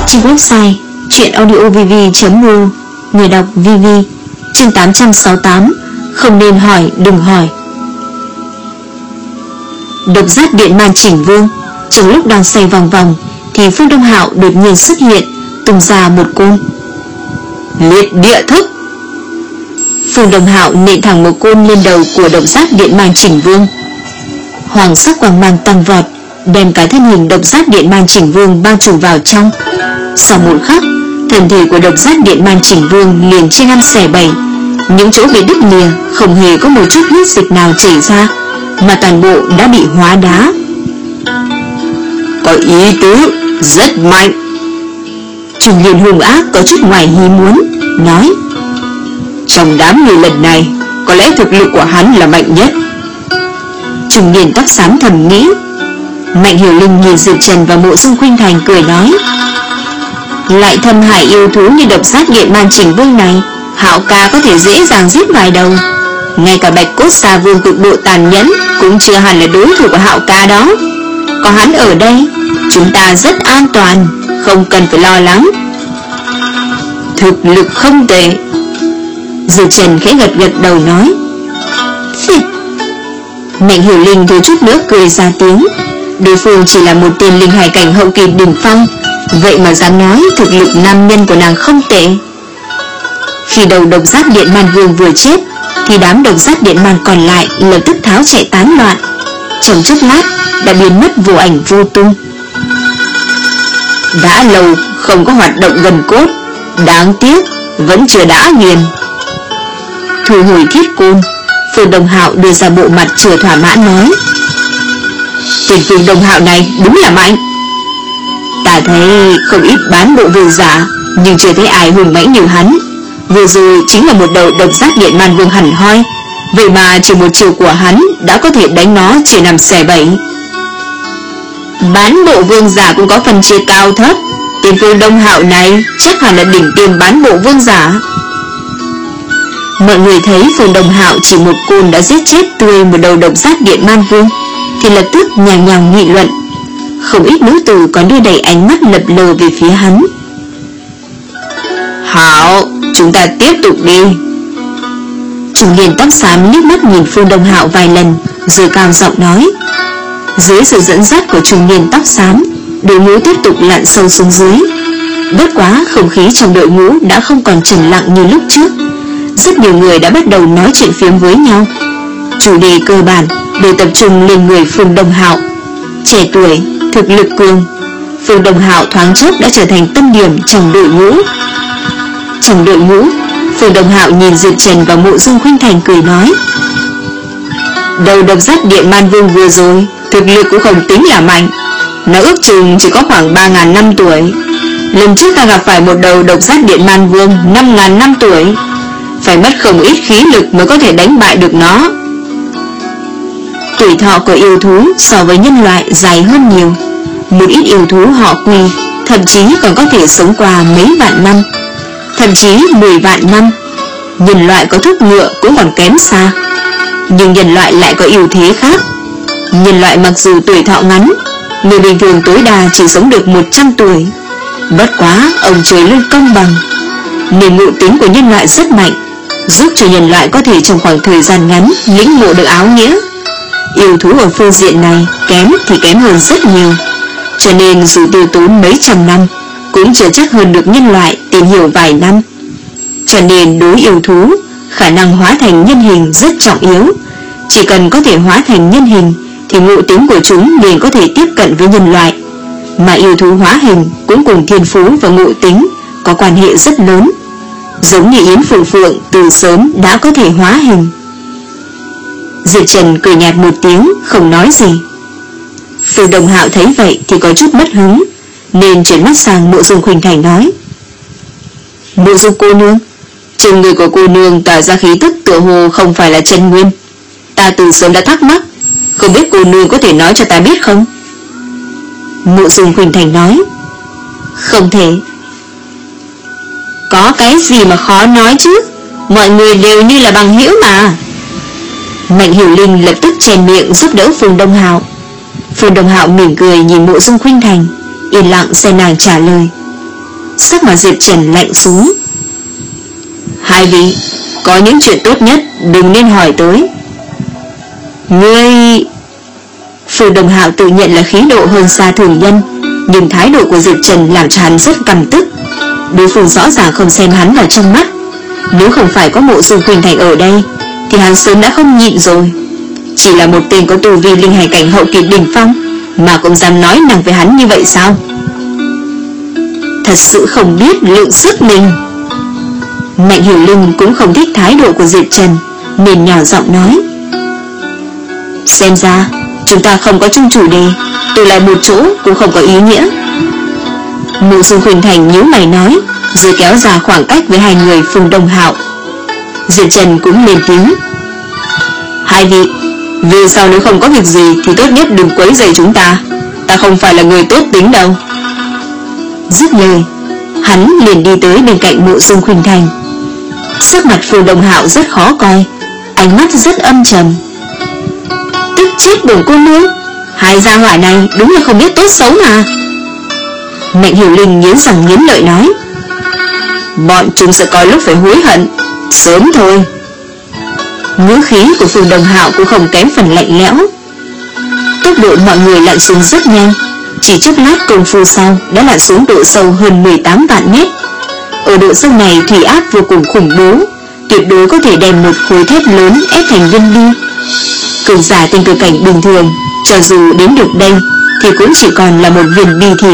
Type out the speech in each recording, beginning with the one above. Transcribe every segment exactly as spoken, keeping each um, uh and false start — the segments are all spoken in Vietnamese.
trên website truyện audio vê vê chấm rờ. Người đọc vê vê. Chương tám trăm sáu mươi tám. Không nên hỏi đừng hỏi. Độc giác điện man chỉnh vương. Trong lúc đang xoay vòng vòng thì Phương Đông Hạo đột nhiên xuất hiện, tung ra một côn. Liệt địa thức. Phương Đông Hạo nện thẳng một côn lên đầu của độc giác điện man chỉnh vương. Hoàng sắc quang mang tăng vọt, đem cả thân hình độc giác điện man chỉnh vương bao trùm vào trong. Sau một khắc, thân thể của độc giác điện man chỉnh vương liền chia năm xẻ bảy. Những chỗ bị đứt lìa không hề có một chút huyết dịch nào chảy ra, mà toàn bộ đã bị hóa đá. Có ý tứ rất mạnh. Trùng Liên hung ác có chút ngoài ý muốn, nói: trong đám người lần này, có lẽ thực lực của hắn là mạnh nhất. Trùng Liên tóc xám thầm nghĩ. Mạnh Hiểu Linh nhìn Diệp Trần và Mộ Dung Khuynh Thành cười nói: lại thâm hải yêu thú như độc giác điện man chỉnh vương này, Hạo ca có thể dễ dàng giết vài đầu. Ngay cả Bạch Cốt Xà Vương cực độ tàn nhẫn cũng chưa hẳn là đối thủ của Hạo ca đó. Có hắn ở đây, chúng ta rất an toàn, không cần phải lo lắng. Thực lực không tệ. Diệp Trần khẽ gật gật đầu nói. Phì. Mạnh Hiểu Linh thiếu chút nữa cười ra tiếng. Đối phương chỉ là một tên linh hải cảnh hậu kỳ đỉnh phong, vậy mà dám nói thực lực nam nhân của nàng không tệ. Khi đầu độc giác điện man vương vừa chết, thì đám độc giác điện man còn lại lập tức tháo chạy tán loạn, trong chốc lát đã biến mất vô ảnh vô tung. Đã lâu không có hoạt động gần cốt, đáng tiếc vẫn chưa đã nghiền. Thu hồi thiết côn, Phương Đông Hạo đưa ra bộ mặt chưa thỏa mãn nói: tên Phương Đông Hạo này đúng là mạnh. Ta thấy không ít bán bộ vương giả, nhưng chưa thấy ai hùng mãnh như hắn. Vừa rồi chính là một đầu độc giác điện man vương hẳn hoi, vậy mà chỉ một chiều của hắn đã có thể đánh nó chỉ nằm xẻ bảy. Bán bộ vương giả cũng có phần chia cao thấp. Tên Phương Đông Hạo này chắc hẳn là đỉnh tiêm bán bộ vương giả. Mọi người thấy Phương Đông Hạo chỉ một côn đã giết chết tươi một đầu độc giác điện man vương, thì lập tức nhàng nhàng nghị luận. Không ít nữ tử còn đưa đầy ánh mắt lập lờ về phía hắn. Hạo, chúng ta tiếp tục đi. Trùng Liên tóc xám liếc mắt nhìn Phương Đông Hạo vài lần, rồi cao giọng nói. Dưới sự dẫn dắt của Trùng Liên tóc xám, đội ngũ tiếp tục lặn sâu xuống dưới. Bất quá không khí trong đội ngũ đã không còn trầm lặng như lúc trước. Rất nhiều người đã bắt đầu nói chuyện phiếm với nhau. Chủ đề cơ bản đều tập trung lên người Phương Đông Hạo. Trẻ tuổi, thực lực cường, Phương Đông Hạo thoáng chốc đã trở thành tâm điểm trong đội ngũ. Trong đội ngũ, Phương Đông Hạo nhìn Diệp Trần và Mộ Dung Khuynh Thành cười nói: đầu độc giác điện man vương vừa rồi, thực lực cũng không tính là mạnh. Nó ước chừng chỉ có khoảng ba ngàn năm tuổi. Lần trước ta gặp phải một đầu độc giác điện man vương năm ngàn năm tuổi, phải mất không ít khí lực mới có thể đánh bại được nó. Tuổi thọ của yêu thú so với nhân loại dài hơn nhiều. Một ít yêu thú họ Quy thậm chí còn có thể sống qua mấy vạn năm, thậm chí mười vạn năm. Nhân loại có thuốc ngựa cũng còn kém xa. Nhưng nhân loại lại có ưu thế khác. Nhân loại mặc dù tuổi thọ ngắn, người bình thường tối đa chỉ sống được một trăm tuổi. Bất quá ông trời luôn công bằng, nên ngộ tính của nhân loại rất mạnh, giúp cho nhân loại có thể trong khoảng thời gian ngắn lĩnh ngộ được áo nghĩa. Yêu thú ở phương diện này kém thì kém hơn rất nhiều, cho nên dù tiêu tốn mấy trăm năm cũng chưa chắc hơn được nhân loại tìm hiểu vài năm. Cho nên đối yêu thú, khả năng hóa thành nhân hình rất trọng yếu. Chỉ cần có thể hóa thành nhân hình thì ngộ tính của chúng liền có thể tiếp cận với nhân loại. Mà yêu thú hóa hình cũng cùng thiên phú và ngộ tính có quan hệ rất lớn. Giống như Yến Phượng Phượng từ sớm đã có thể hóa hình. Diệp Trần cười nhạt một tiếng, không nói gì. Phương Đông Hạo thấy vậy thì có chút mất hứng, nên chuyển mắt sang Mộ Dung Khuynh Thành nói: Mộ Dung cô nương, trên người của cô nương tỏa ra khí tức tựa hồ không phải là chân nguyên. Ta từ sớm đã thắc mắc, không biết cô nương có thể nói cho ta biết không? Mộ Dung Khuynh Thành nói: không thể. Có cái gì mà khó nói chứ, mọi người đều như là bằng hữu mà. Mạnh Hiểu Linh lập tức chen miệng giúp đỡ Phương Đông Hạo. Phương Đông Hạo mỉm cười nhìn Mộ Dung Khuynh Thành, yên lặng xem nàng trả lời. Sắc mặt Diệp Trần lạnh xuống. Hai vị, có những chuyện tốt nhất đừng nên hỏi tới. Ngươi... Phương Đông Hạo tự nhận là khí độ hơn xa thường nhân, nhưng thái độ của Diệp Trần làm cho hắn rất căm tức. Đối phương rõ ràng không xem hắn vào trong mắt. Nếu không phải có Mộ Dung Khuynh Thành ở đây thì hắn sớm đã không nhịn rồi. Chỉ là một tên có tu vi linh hải cảnh hậu kỳ đỉnh phong mà cũng dám nói năng với hắn như vậy sao? Thật sự không biết lượng sức mình. Mạnh Hiểu Linh cũng không thích thái độ của Diệp Trần, nên nhỏ giọng nói: Xem ra chúng ta không có chung chủ đề, tụ lại một chỗ cũng không có ý nghĩa. Mộ Dung Khuynh Thành nhíu mày nói, rồi kéo ra khoảng cách với hai người Phương Đông Hạo. Diệp Trần cũng lên tiếng: Hai vị, về sau nếu không có việc gì thì tốt nhất đừng quấy rầy chúng ta. Ta không phải là người tốt tính đâu. Dứt lời, hắn liền đi tới bên cạnh Mộ Dung Khuynh Thành. Sắc mặt Phương Đông Hạo rất khó coi, ánh mắt rất âm trầm. Tức chết bổn cô nương, hai gia hỏa này đúng là không biết tốt xấu mà. Mạnh Hiểu Linh nghiến răng nghiến lợi nói: Bọn chúng sẽ có lúc phải hối hận, sớm thôi. Ngữ khí của Phương Đông Hạo cũng không kém phần lạnh lẽo. Tốc độ mọi người lặn xuống rất nhanh, chỉ chốc lát công phu sau đã lặn xuống độ sâu hơn mười tám vạn mét. Ở độ sâu này thủy áp vô cùng khủng bố, tuyệt đối có thể đem một khối thép lớn ép thành viên bi. Cường giả tinh cực cảnh bình thường cho dù đến được đây thì cũng chỉ còn là một viên bi thịt.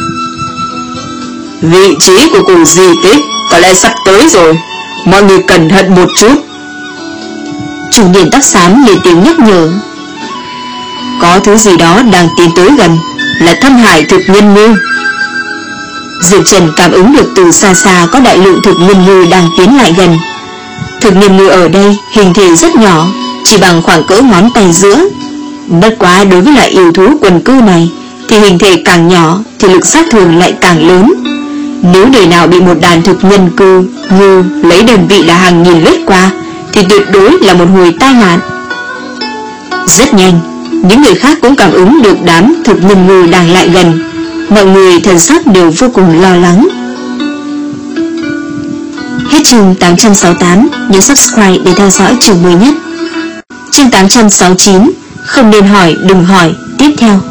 Vị trí của cổ di tích có lẽ sắp tới rồi, mọi người cẩn thận một chút. Chủ niên tóc xám lên tiếng nhắc nhở. Có thứ gì đó đang tiến tới gần, là Thâm Hải thực nhân ngư. Diệp Trần cảm ứng được từ xa xa có đại lượng thực nhân ngư đang tiến lại gần. Thực nhân ngư ở đây hình thể rất nhỏ, chỉ bằng khoảng cỡ ngón tay giữa. Bất quá đối với loại yêu thú quần cư này thì hình thể càng nhỏ thì lực sát thương lại càng lớn. Nếu đời nào bị một đàn thực nhân cư ngư lấy đơn vị là hàng nghìn lướt qua thì tuyệt đối là một hồi tai nạn. Rất nhanh, những người khác cũng cảm ứng được đám thực nhân ngư đang lại gần. Mọi người thần sắc đều vô cùng lo lắng. Hết chương tám trăm sáu mươi tám, nhớ subscribe để theo dõi chương mới nhất. Chương tám trăm sáu mươi chín, không nên hỏi đừng hỏi, tiếp theo.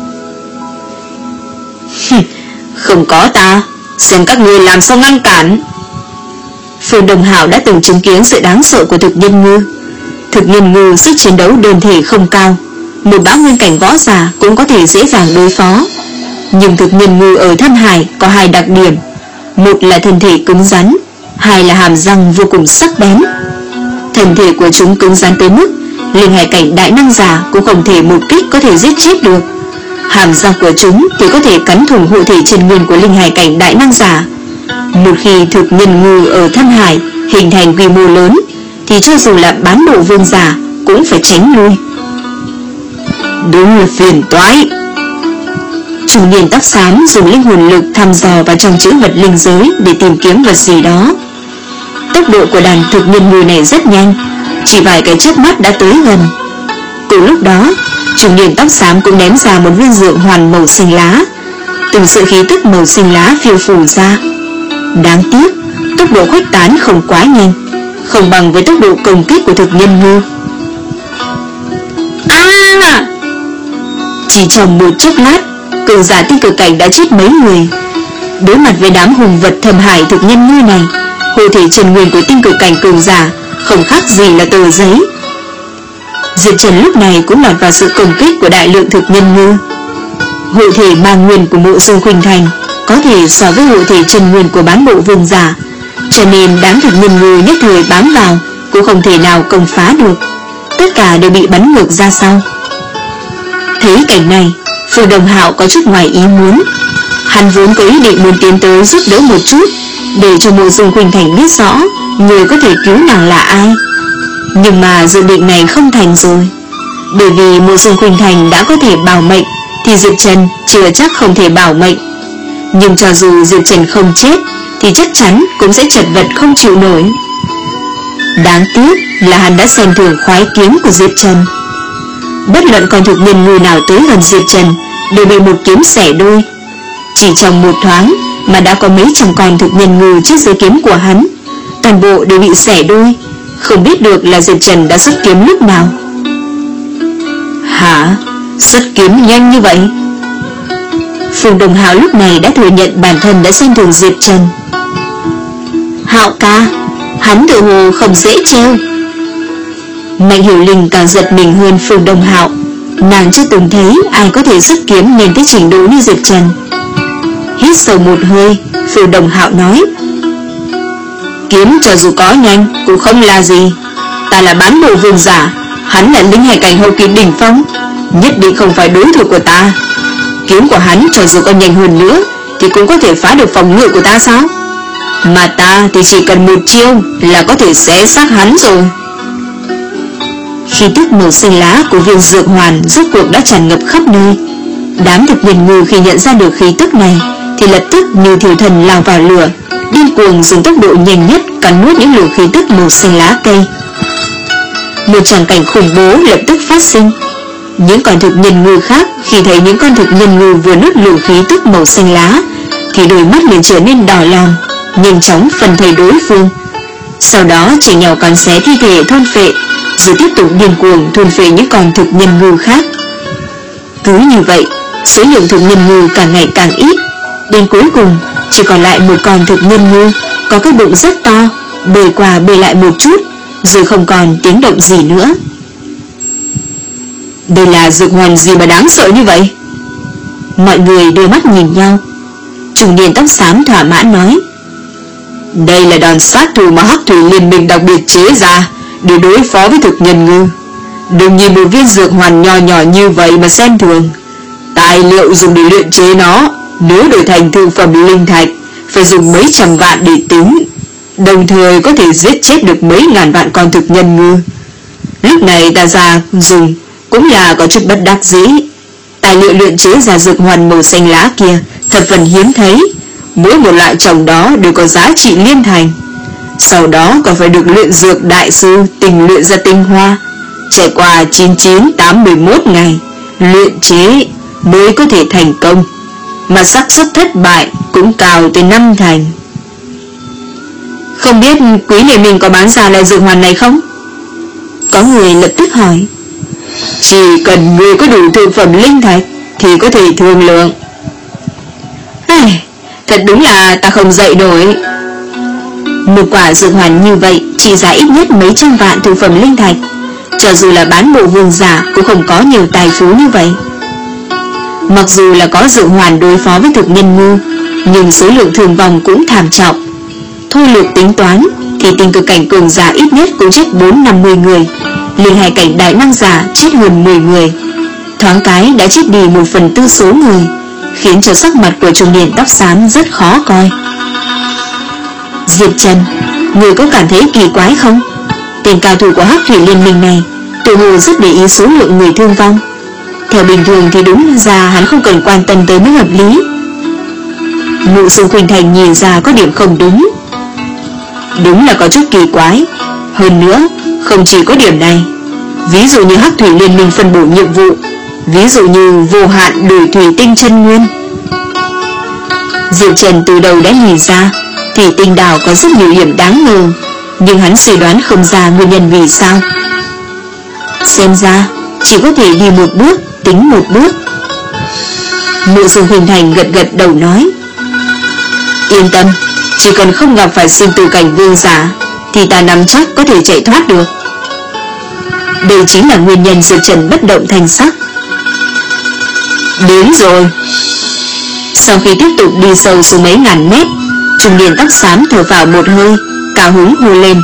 Không có ta, xem các ngươi làm sao ngăn cản. Phương Đông Hạo đã từng chứng kiến sự đáng sợ của thực nhân ngư. Thực nhân ngư sức chiến đấu đơn thể không cao, một bão nguyên cảnh võ giả cũng có thể dễ dàng đối phó. Nhưng thực nhân ngư ở Thâm Hải có hai đặc điểm: một là thân thể cứng rắn, hai là hàm răng vô cùng sắc bén. Thân thể của chúng cứng rắn tới mức linh hải cảnh đại năng giả cũng không thể một kích có thể giết chết được. Hàm răng của chúng thì có thể cắn thủng hộ thể chân nguyên của linh hải cảnh đại năng giả. Một khi thực nhân ngư ở Thâm Hải hình thành quy mô lớn thì cho dù là bán bộ vương giả cũng phải tránh lui. Đúng là phiền toái. Chủ niên tóc xám dùng linh hồn lực thăm dò vào trong chữ vật linh giới để tìm kiếm vật gì đó. Tốc độ của đàn thực nhân ngư này rất nhanh, chỉ vài cái chớp mắt đã tới gần. Từ lúc đó, chủ niên tóc xám cũng ném ra một viên dược hoàn màu xanh lá. Từng sự khí tức màu xanh lá phiêu phù ra. Đáng tiếc, tốc độ khuếch tán không quá nhanh, không bằng với tốc độ công kích của thực nhân ngư. À! Chỉ trong một chốc lát, cường giả tinh cực cảnh đã chết mấy người. Đối mặt với đám hùng vật Thâm Hải thực nhân ngư này, hộ thể chân nguyên của tinh cực cảnh cường giả không khác gì là tờ giấy. Diệp Trần lúc này cũng lọt vào sự công kích của đại lượng thực nhân ngư. Hộ thể mang nguyên của Mộ Dung Khuynh Thành có thể so với hộ thể chân nguyên của bán bộ vương giả, cho nên đám thực nhân ngư nhất thời bám vào cũng không thể nào công phá được, tất cả đều bị bắn ngược ra sau. Thấy cảnh này, Phương Đông Hạo có chút ngoài ý muốn. Hắn vốn có ý định muốn tiến tới giúp đỡ một chút, để cho Mộ Dung Khuynh Thành biết rõ người có thể cứu nàng là ai. Nhưng mà dự định này không thành rồi. Bởi vì Mộ Dung Khuynh Thành đã có thể bảo mệnh thì Diệp Trần chưa chắc không thể bảo mệnh. Nhưng cho dù Diệp Trần không chết thì chắc chắn cũng sẽ chật vật không chịu nổi. Đáng tiếc là hắn đã xem thường khoái kiếm của Diệp Trần. Bất luận con thực nhân ngư nào tới gần Diệp Trần đều bị một kiếm xẻ đôi. Chỉ trong một thoáng, mà đã có mấy trăm con thực nhân ngư trước dưới kiếm của hắn, toàn bộ đều bị xẻ đôi. Không biết được là Diệp Trần đã xuất kiếm lúc nào. Hả? Xuất kiếm nhanh như vậy? Phùng Đồng Hạo lúc này đã thừa nhận bản thân đã xem thường Diệp Trần. Hạo ca, hắn tự hồ không dễ trêu. Mạnh Hiểu Linh càng giật mình hơn Phùng Đồng Hạo. Nàng chưa từng thấy ai có thể xuất kiếm nhanh tới trình độ như Diệp Trần. Hít sâu một hơi, Phùng Đồng Hạo nói: kiếm cho dù có nhanh cũng không là gì. Ta là bán bộ vương giả, hắn là linh hải cảnh hậu kỳ đỉnh phong, nhất định không phải đối thủ của ta. Kiếm của hắn cho dù có nhanh hơn nữa thì cũng có thể phá được phòng ngự của ta sao? Mà ta thì chỉ cần một chiêu là có thể xé xác hắn rồi. Khí tức màu xanh lá của viên dược hoàn rốt cuộc đã tràn ngập khắp nơi. Đám thực nhân ngư khi nhận ra được khí tức này thì lập tức như thiêu thần lao vào lửa, điên cuồng dùng tốc độ nhanh nhất cắn nuốt những luồng khí tức màu xanh lá cây. Một tràng cảnh khủng bố lập tức phát sinh. Những con thực nhân ngư khác khi thấy những con thực nhân ngư vừa nuốt luồng khí tức màu xanh lá thì đôi mắt liền trở nên đỏ lòm, nhanh chóng phân thây đối phương. Sau đó chỉ nhau cắn xé thi thể thôn phệ, rồi tiếp tục điên cuồng thôn phệ những con thực nhân ngư khác. Cứ như vậy, số lượng thực nhân ngư càng ngày càng ít, đến cuối cùng chỉ còn lại một con thực nhân ngư có cái bụng rất to, bơi qua bơi lại một chút, rồi không còn tiếng động gì nữa. Đây là dược hoàn gì mà đáng sợ như vậy? Mọi người đưa mắt nhìn nhau. Trung niên tóc xám thỏa mãn nói: đây là đòn sát thủ mà Hắc Thủy Liên Minh đặc biệt chế ra để đối phó với thực nhân ngư. Đừng nhìn một viên dược hoàn nhỏ nhỏ như vậy mà xem thường. Tài liệu dùng để luyện chế nó, nếu đổi thành thương phẩm linh thạch, phải dùng mấy trăm vạn để tính, đồng thời có thể giết chết được mấy ngàn vạn con thực nhân ngư. Lúc này ta ra dùng cũng là có chút bất đắc dĩ. Tài liệu luyện chế ra dược hoàn màu xanh lá kia thật phần hiếm thấy, mỗi một loại trong đó đều có giá trị liên thành. Sau đó còn phải được luyện dược đại sư tinh luyện ra tinh hoa, trải qua chín chín tám mười mốt ngày luyện chế mới có thể thành công, mà xác suất thất bại cũng cao tới năm thành. Không biết Quý Liên Minh có bán ra loại dược hoàn này không? Có người lập tức hỏi. Chỉ cần người có đủ thương phẩm linh thạch thì có thể thương lượng. Ai, thật đúng là ta không dậy nổi. Một quả dược hoàn như vậy trị giá ít nhất mấy trăm vạn thương phẩm linh thạch, cho dù là bán bộ vương giả cũng không có nhiều tài phú như vậy. Mặc dù là có dược hoàn đối phó với thực nhân ngư, nhưng số lượng thương vong cũng thảm trọng. Thôi lược tính toán thì tình cực cảnh cường giả ít nhất cũng chết bốn năm mươi người, linh hải cảnh đại năng giả chết hơn mười người, thoáng cái đã chết đi một phần tư số người, khiến cho sắc mặt của trung niên tóc xám rất khó coi. Diệp Trần, người có cảm thấy kỳ quái không? Tên cao thủ của Hắc Thủy Liên Minh này tự hồ rất để ý số lượng người thương vong. Theo bình thường thì đúng ra hắn không cần quan tâm tới mới hợp lý. Ngụ Sương Khuynh Thành nhìn ra có điểm không đúng. Đúng là có chút kỳ quái. Hơn nữa, không chỉ có điểm này. Ví dụ như Hắc Thủy Liên Minh phân bổ nhiệm vụ, ví dụ như vô hạn đổi thủy tinh chân nguyên. Diệp Trần từ đầu đã nhìn ra thủy tinh đảo có rất nhiều điểm đáng ngờ, nhưng hắn suy đoán không ra nguyên nhân vì sao. Xem ra chỉ có thể đi một bước tính một bước. Ngụ Sương Khuynh Thành gật gật đầu nói: yên tâm, chỉ cần không gặp phải sinh tử cảnh vương giả thì ta nắm chắc có thể chạy thoát được. Đây chính là nguyên nhân Diệp Trần bất động thanh sắc. Đến rồi. Sau khi tiếp tục đi sâu xuống mấy ngàn mét, trung niên tóc xám thở vào một hơi, cao hứng hô lên: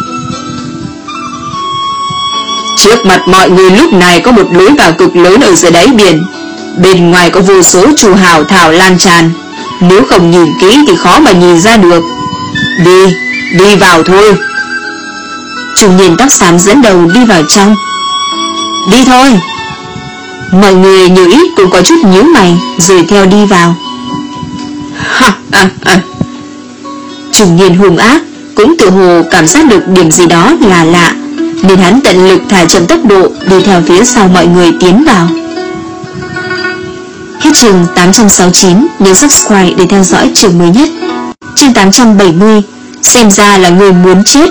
trước mặt mọi người lúc này có một lối vào cực lớn ở dưới đáy biển, bên ngoài có vô số trù hào thảo lan tràn, nếu không nhìn kỹ thì khó mà nhìn ra được. Đi, đi vào thôi. Trung niên tóc xám dẫn đầu đi vào trong. Đi thôi. Mọi người nhiều ít cũng có chút nhíu mày rồi theo đi vào. Ha ha ha. Trung niên hung ác cũng tự hồ cảm giác được điểm gì đó là lạ, nên hắn tận lực thả chậm tốc độ đi theo phía sau mọi người tiến vào. Hết chương tám trăm sáu mươi chín, nhớ subscribe để theo dõi chương mới nhất. Chương tám trăm bảy mươi. Xem ra là người muốn chết.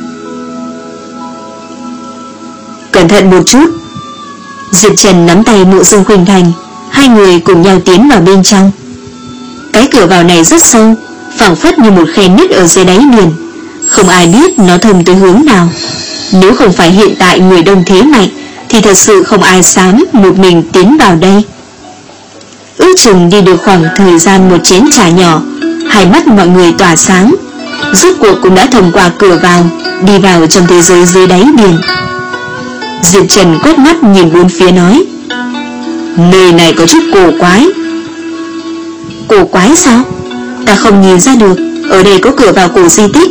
Cẩn thận một chút. Diệp Trần nắm tay Mộ Dương Khuynh Thành, hai người cùng nhau tiến vào bên trong. Cái cửa vào này rất sâu, phảng phất như một khe nứt ở dưới đáy biển, không ai biết nó thông tới hướng nào. Nếu không phải hiện tại người đông thế mạnh thì thật sự không ai dám một mình tiến vào đây. Ước chừng đi được khoảng thời gian một chén trà nhỏ, hai mắt mọi người tỏa sáng, rốt cuộc cũng đã thông qua cửa vào, đi vào trong thế giới dưới đáy biển. Diệp Trần quét mắt nhìn bốn phía nói: nơi này có chút cổ quái. Cổ quái sao? Ta không nhìn ra được, ở đây có cửa vào cổ di tích.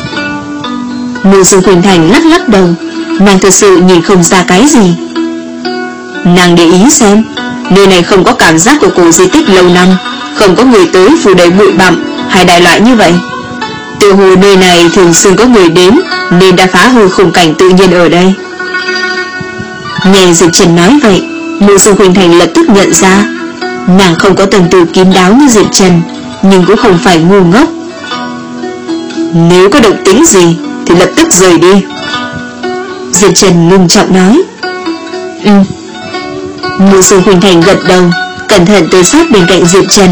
Mộ Dương Khuynh Thành lắc lắc đầu, nàng thật sự nhìn không ra cái gì. Nàng để ý xem, nơi này không có cảm giác của cổ di tích lâu năm, không có người tới phủ đầy bụi bặm hay đại loại như vậy. Tựa hồ nơi này thường xuyên có người đến, nên đã phá hư khung cảnh tự nhiên ở đây. Nghe Diệp Trần nói vậy, Mộ Dương Khuynh Thành lập tức nhận ra, nàng không có tâm tư kín đáo như Diệp Trần, nhưng cũng không phải ngu ngốc. Nếu có động tĩnh gì thì lập tức rời đi. Diệp Trần ngưng trọng nói. Ừ. Mộ Dương Khuynh Thành gật đầu, cẩn thận tới sát bên cạnh Diệp Trần.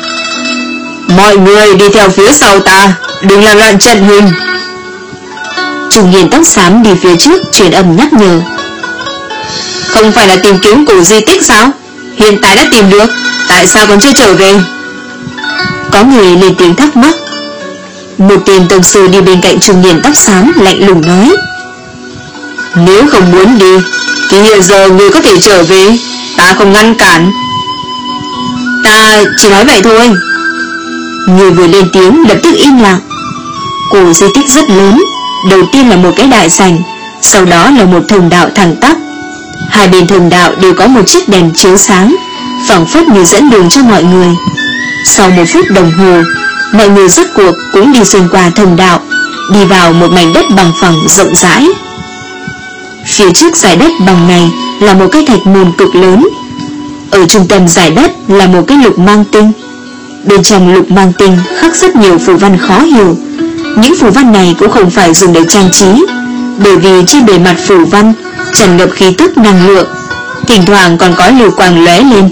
Mọi người đi theo phía sau ta, đừng làm loạn trận hình. Trung niên tóc xám đi phía trước truyền âm nhắc nhở. Không phải là tìm kiếm cổ di tích sao? Hiện tại đã tìm được, tại sao còn chưa trở về? Có người lên tiếng thắc mắc. Một tên tông sư đi bên cạnh trung niên tóc xám lạnh lùng nói. Nếu không muốn đi thì hiện giờ người có thể trở về, ta không ngăn cản. Ta chỉ nói vậy thôi. Người vừa lên tiếng lập tức im lặng. Cổ di tích rất lớn, đầu tiên là một cái đại sảnh, sau đó là một thông đạo thẳng tắp. Hai bên thông đạo đều có một chiếc đèn chiếu sáng, phảng phất như dẫn đường cho mọi người. Sau một phút đồng hồ, mọi người rốt cuộc cũng đi xuyên qua thông đạo, đi vào một mảnh đất bằng phẳng rộng rãi. Phía trước dải đất bằng này là một cái thạch môn cực lớn. Ở trung tâm dải đất là một cái lục mang tinh. Bên trong lục mang tinh khắc rất nhiều phù văn khó hiểu. Những phù văn này cũng không phải dùng để trang trí, bởi vì trên bề mặt phù văn tràn ngập khí tức năng lượng, thỉnh thoảng còn có lưu quang lóe lên.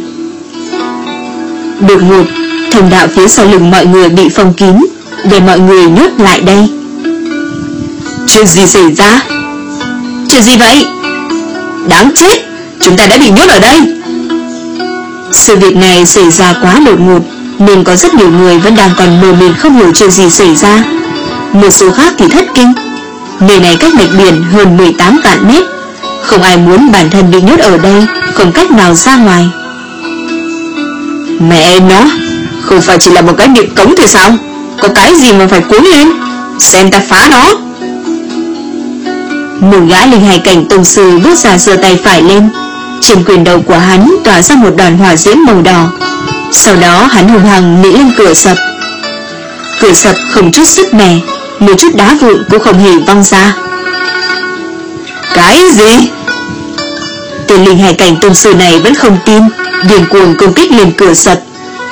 Đột ngột, thông đạo phía sau lưng mọi người bị phong kín, để mọi người nhốt lại đây. Chuyện gì xảy ra? Chuyện gì vậy? Đáng chết, chúng ta đã bị nhốt ở đây. Sự việc này xảy ra quá đột ngột, nên có rất nhiều người vẫn đang còn mờ mịt không hiểu chuyện gì xảy ra. Một số khác thì thất kinh. Nơi này cách lệch biển hơn mười tám vạn mét, không ai muốn bản thân bị nhốt ở đây, không cách nào ra ngoài. Mẹ nó, không phải chỉ là một cái miệng cống thôi sao? Có cái gì mà phải cuốn lên? Xem ta phá nó. Một gã linh hài cảnh tông sư bước ra giơ tay phải lên, trên quyền đầu của hắn tỏa ra một đoàn hỏa diễm màu đỏ. Sau đó hắn hùng hăng nện lên cửa sập. Cửa sập không chút sức mẻ, một chút đá vụn cũng không hề văng ra. Cái gì? Tên linh hải cảnh tông sư này vẫn không tin, điên cuồng công kích lên cửa sập.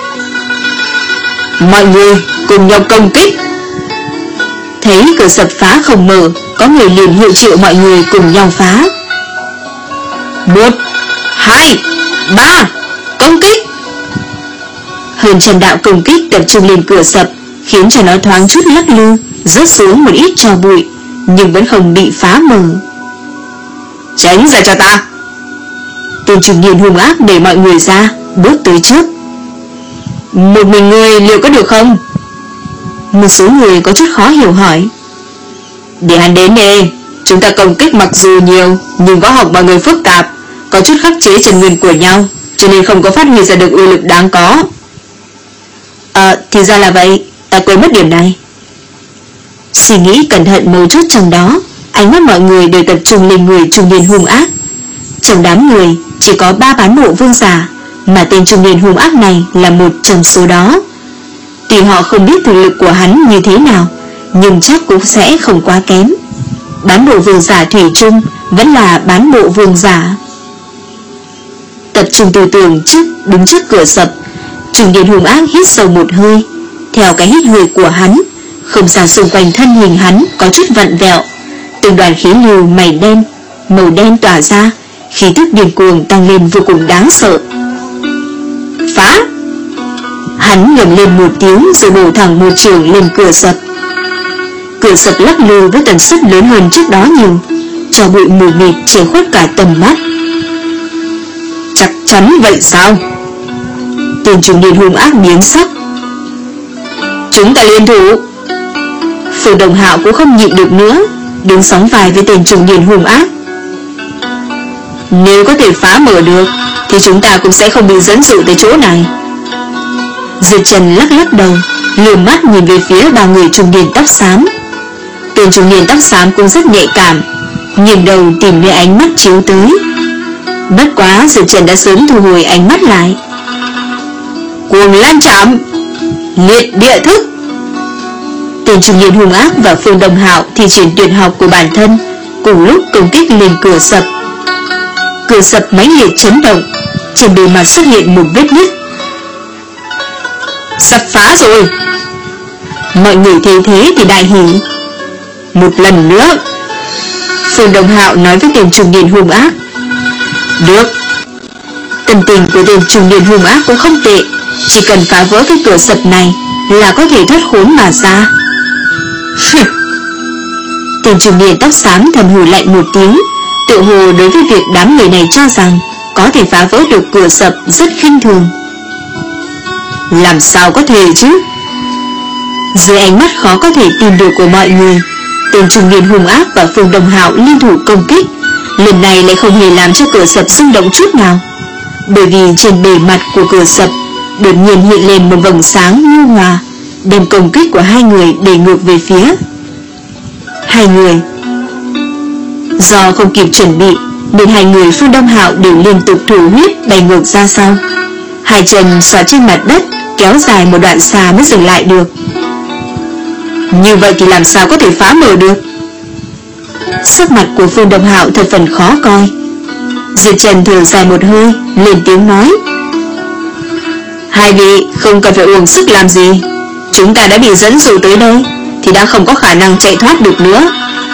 Mọi người cùng nhau công kích. Thấy cửa sập phá không mở, có người liền hiệu triệu mọi người cùng nhau phá. Một, hai, ba, công kích. Hơn trăm đạo công kích tập trung lên cửa sập, khiến cho nó thoáng chút lắc lư, rớt xuống một ít tro bụi, nhưng vẫn không bị phá mở. Tránh ra cho ta. Tên trung niên hung ác đẩy mọi người ra, bước tới trước. Một mình người liệu có được không? Một số người có chút khó hiểu hỏi. Để hắn đến đi. Chúng ta công kích mặc dù nhiều, nhưng võ học mọi người phức tạp, có chút khắc chế chân nguyên của nhau, cho nên không có phát huy ra được uy lực đáng có. À, thì ra là vậy, ta quên mất điểm này. Suy nghĩ cẩn thận mấu chốt trong đó, ánh mắt mọi người đều tập trung lên người trung niên hung ác. Trong đám người chỉ có ba bán mộ vương giả, mà tên trung niên hung ác này là một trong số đó. Tuy họ không biết thực lực của hắn như thế nào, nhưng chắc cũng sẽ không quá kém. Bán mộ vương giả thủy chung vẫn là bán mộ vương giả. Tập trung tư tưởng trước đứng trước cửa sập, trung niên hung ác hít sâu một hơi, Theo cái hít hơi của hắn, không gian xung quanh thân hình hắn có chút vặn vẹo. Từng đoàn khí lưu màu đen, màu đen tỏa ra, khí tức điên cuồng tăng lên vô cùng đáng sợ. Phá! Hắn ngẩng lên một tiếng rồi bổ thẳng một trường lên cửa sập. Cửa sập lắc lư với tần suất lớn hơn trước đó nhiều, cho bụi mù mịt che khuất cả tầm mắt. Chắc chắn vậy sao? Tên trung niên hung ác biến sắc. Chúng ta liên thủ. Phương Đồng Hạo cũng không nhịn được nữa, đứng sóng vai với tên trung niên hung ác. Nếu có thể phá mở được thì chúng ta cũng sẽ không bị dẫn dụ tới chỗ này. Diệp Trần lắc lắc đầu, lườm mắt nhìn về phía ba người trung niên tóc xám. Tên trung niên tóc xám cũng rất nhạy cảm, nhìn đầu tìm nơi ánh mắt chiếu tới. Bất quá Diệp Trần đã sớm thu hồi ánh mắt lại. Cuồng lan chạm, liệt địa thức. Tên trung niên hung ác và Phương Đồng Hạo thi triển tuyệt học của bản thân, cùng lúc công kích lên cửa sập. Cửa sập mãnh liệt chấn động, trên bề mặt xuất hiện một vết nứt. Sắp phá rồi. Mọi người thấy thế thì đại hỉ. Một lần nữa. Phương Đồng Hạo nói với tên trung niên hung ác. Được. Tâm tình của tên trung niên hung ác cũng không tệ, chỉ cần phá vỡ cái cửa sập này là có thể thoát khốn mà ra. Tên trung niên tóc xám thầm hừ lạnh một tiếng, tự hồ đối với việc đám người này cho rằng có thể phá vỡ được cửa sập rất khinh thường. Làm sao có thể chứ? Dưới ánh mắt khó có thể tin được của mọi người, tên trung niên hung ác và Phương Đồng Hạo liên thủ công kích, lần này lại không hề làm cho cửa sập rung động chút nào, bởi vì trên bề mặt của cửa sập đột nhiên hiện lên một vầng sáng nhu hòa, đem công kích của hai người đẩy ngược về phía hai người. Do không kịp chuẩn bị nên hai người Phương Đông Hạo đều liên tục thủ huyết bay ngược ra sau, hai chân xóa trên mặt đất, kéo dài một đoạn xa mới dừng lại được. Như vậy thì làm sao có thể phá mở được? Sắc mặt của Phương Đông Hạo thật phần khó coi. Diệp Trần thở dài một hơi, lên tiếng nói. Hai vị không cần phải uổng sức làm gì, chúng ta đã bị dẫn dụ tới đây thì đã không có khả năng chạy thoát được nữa.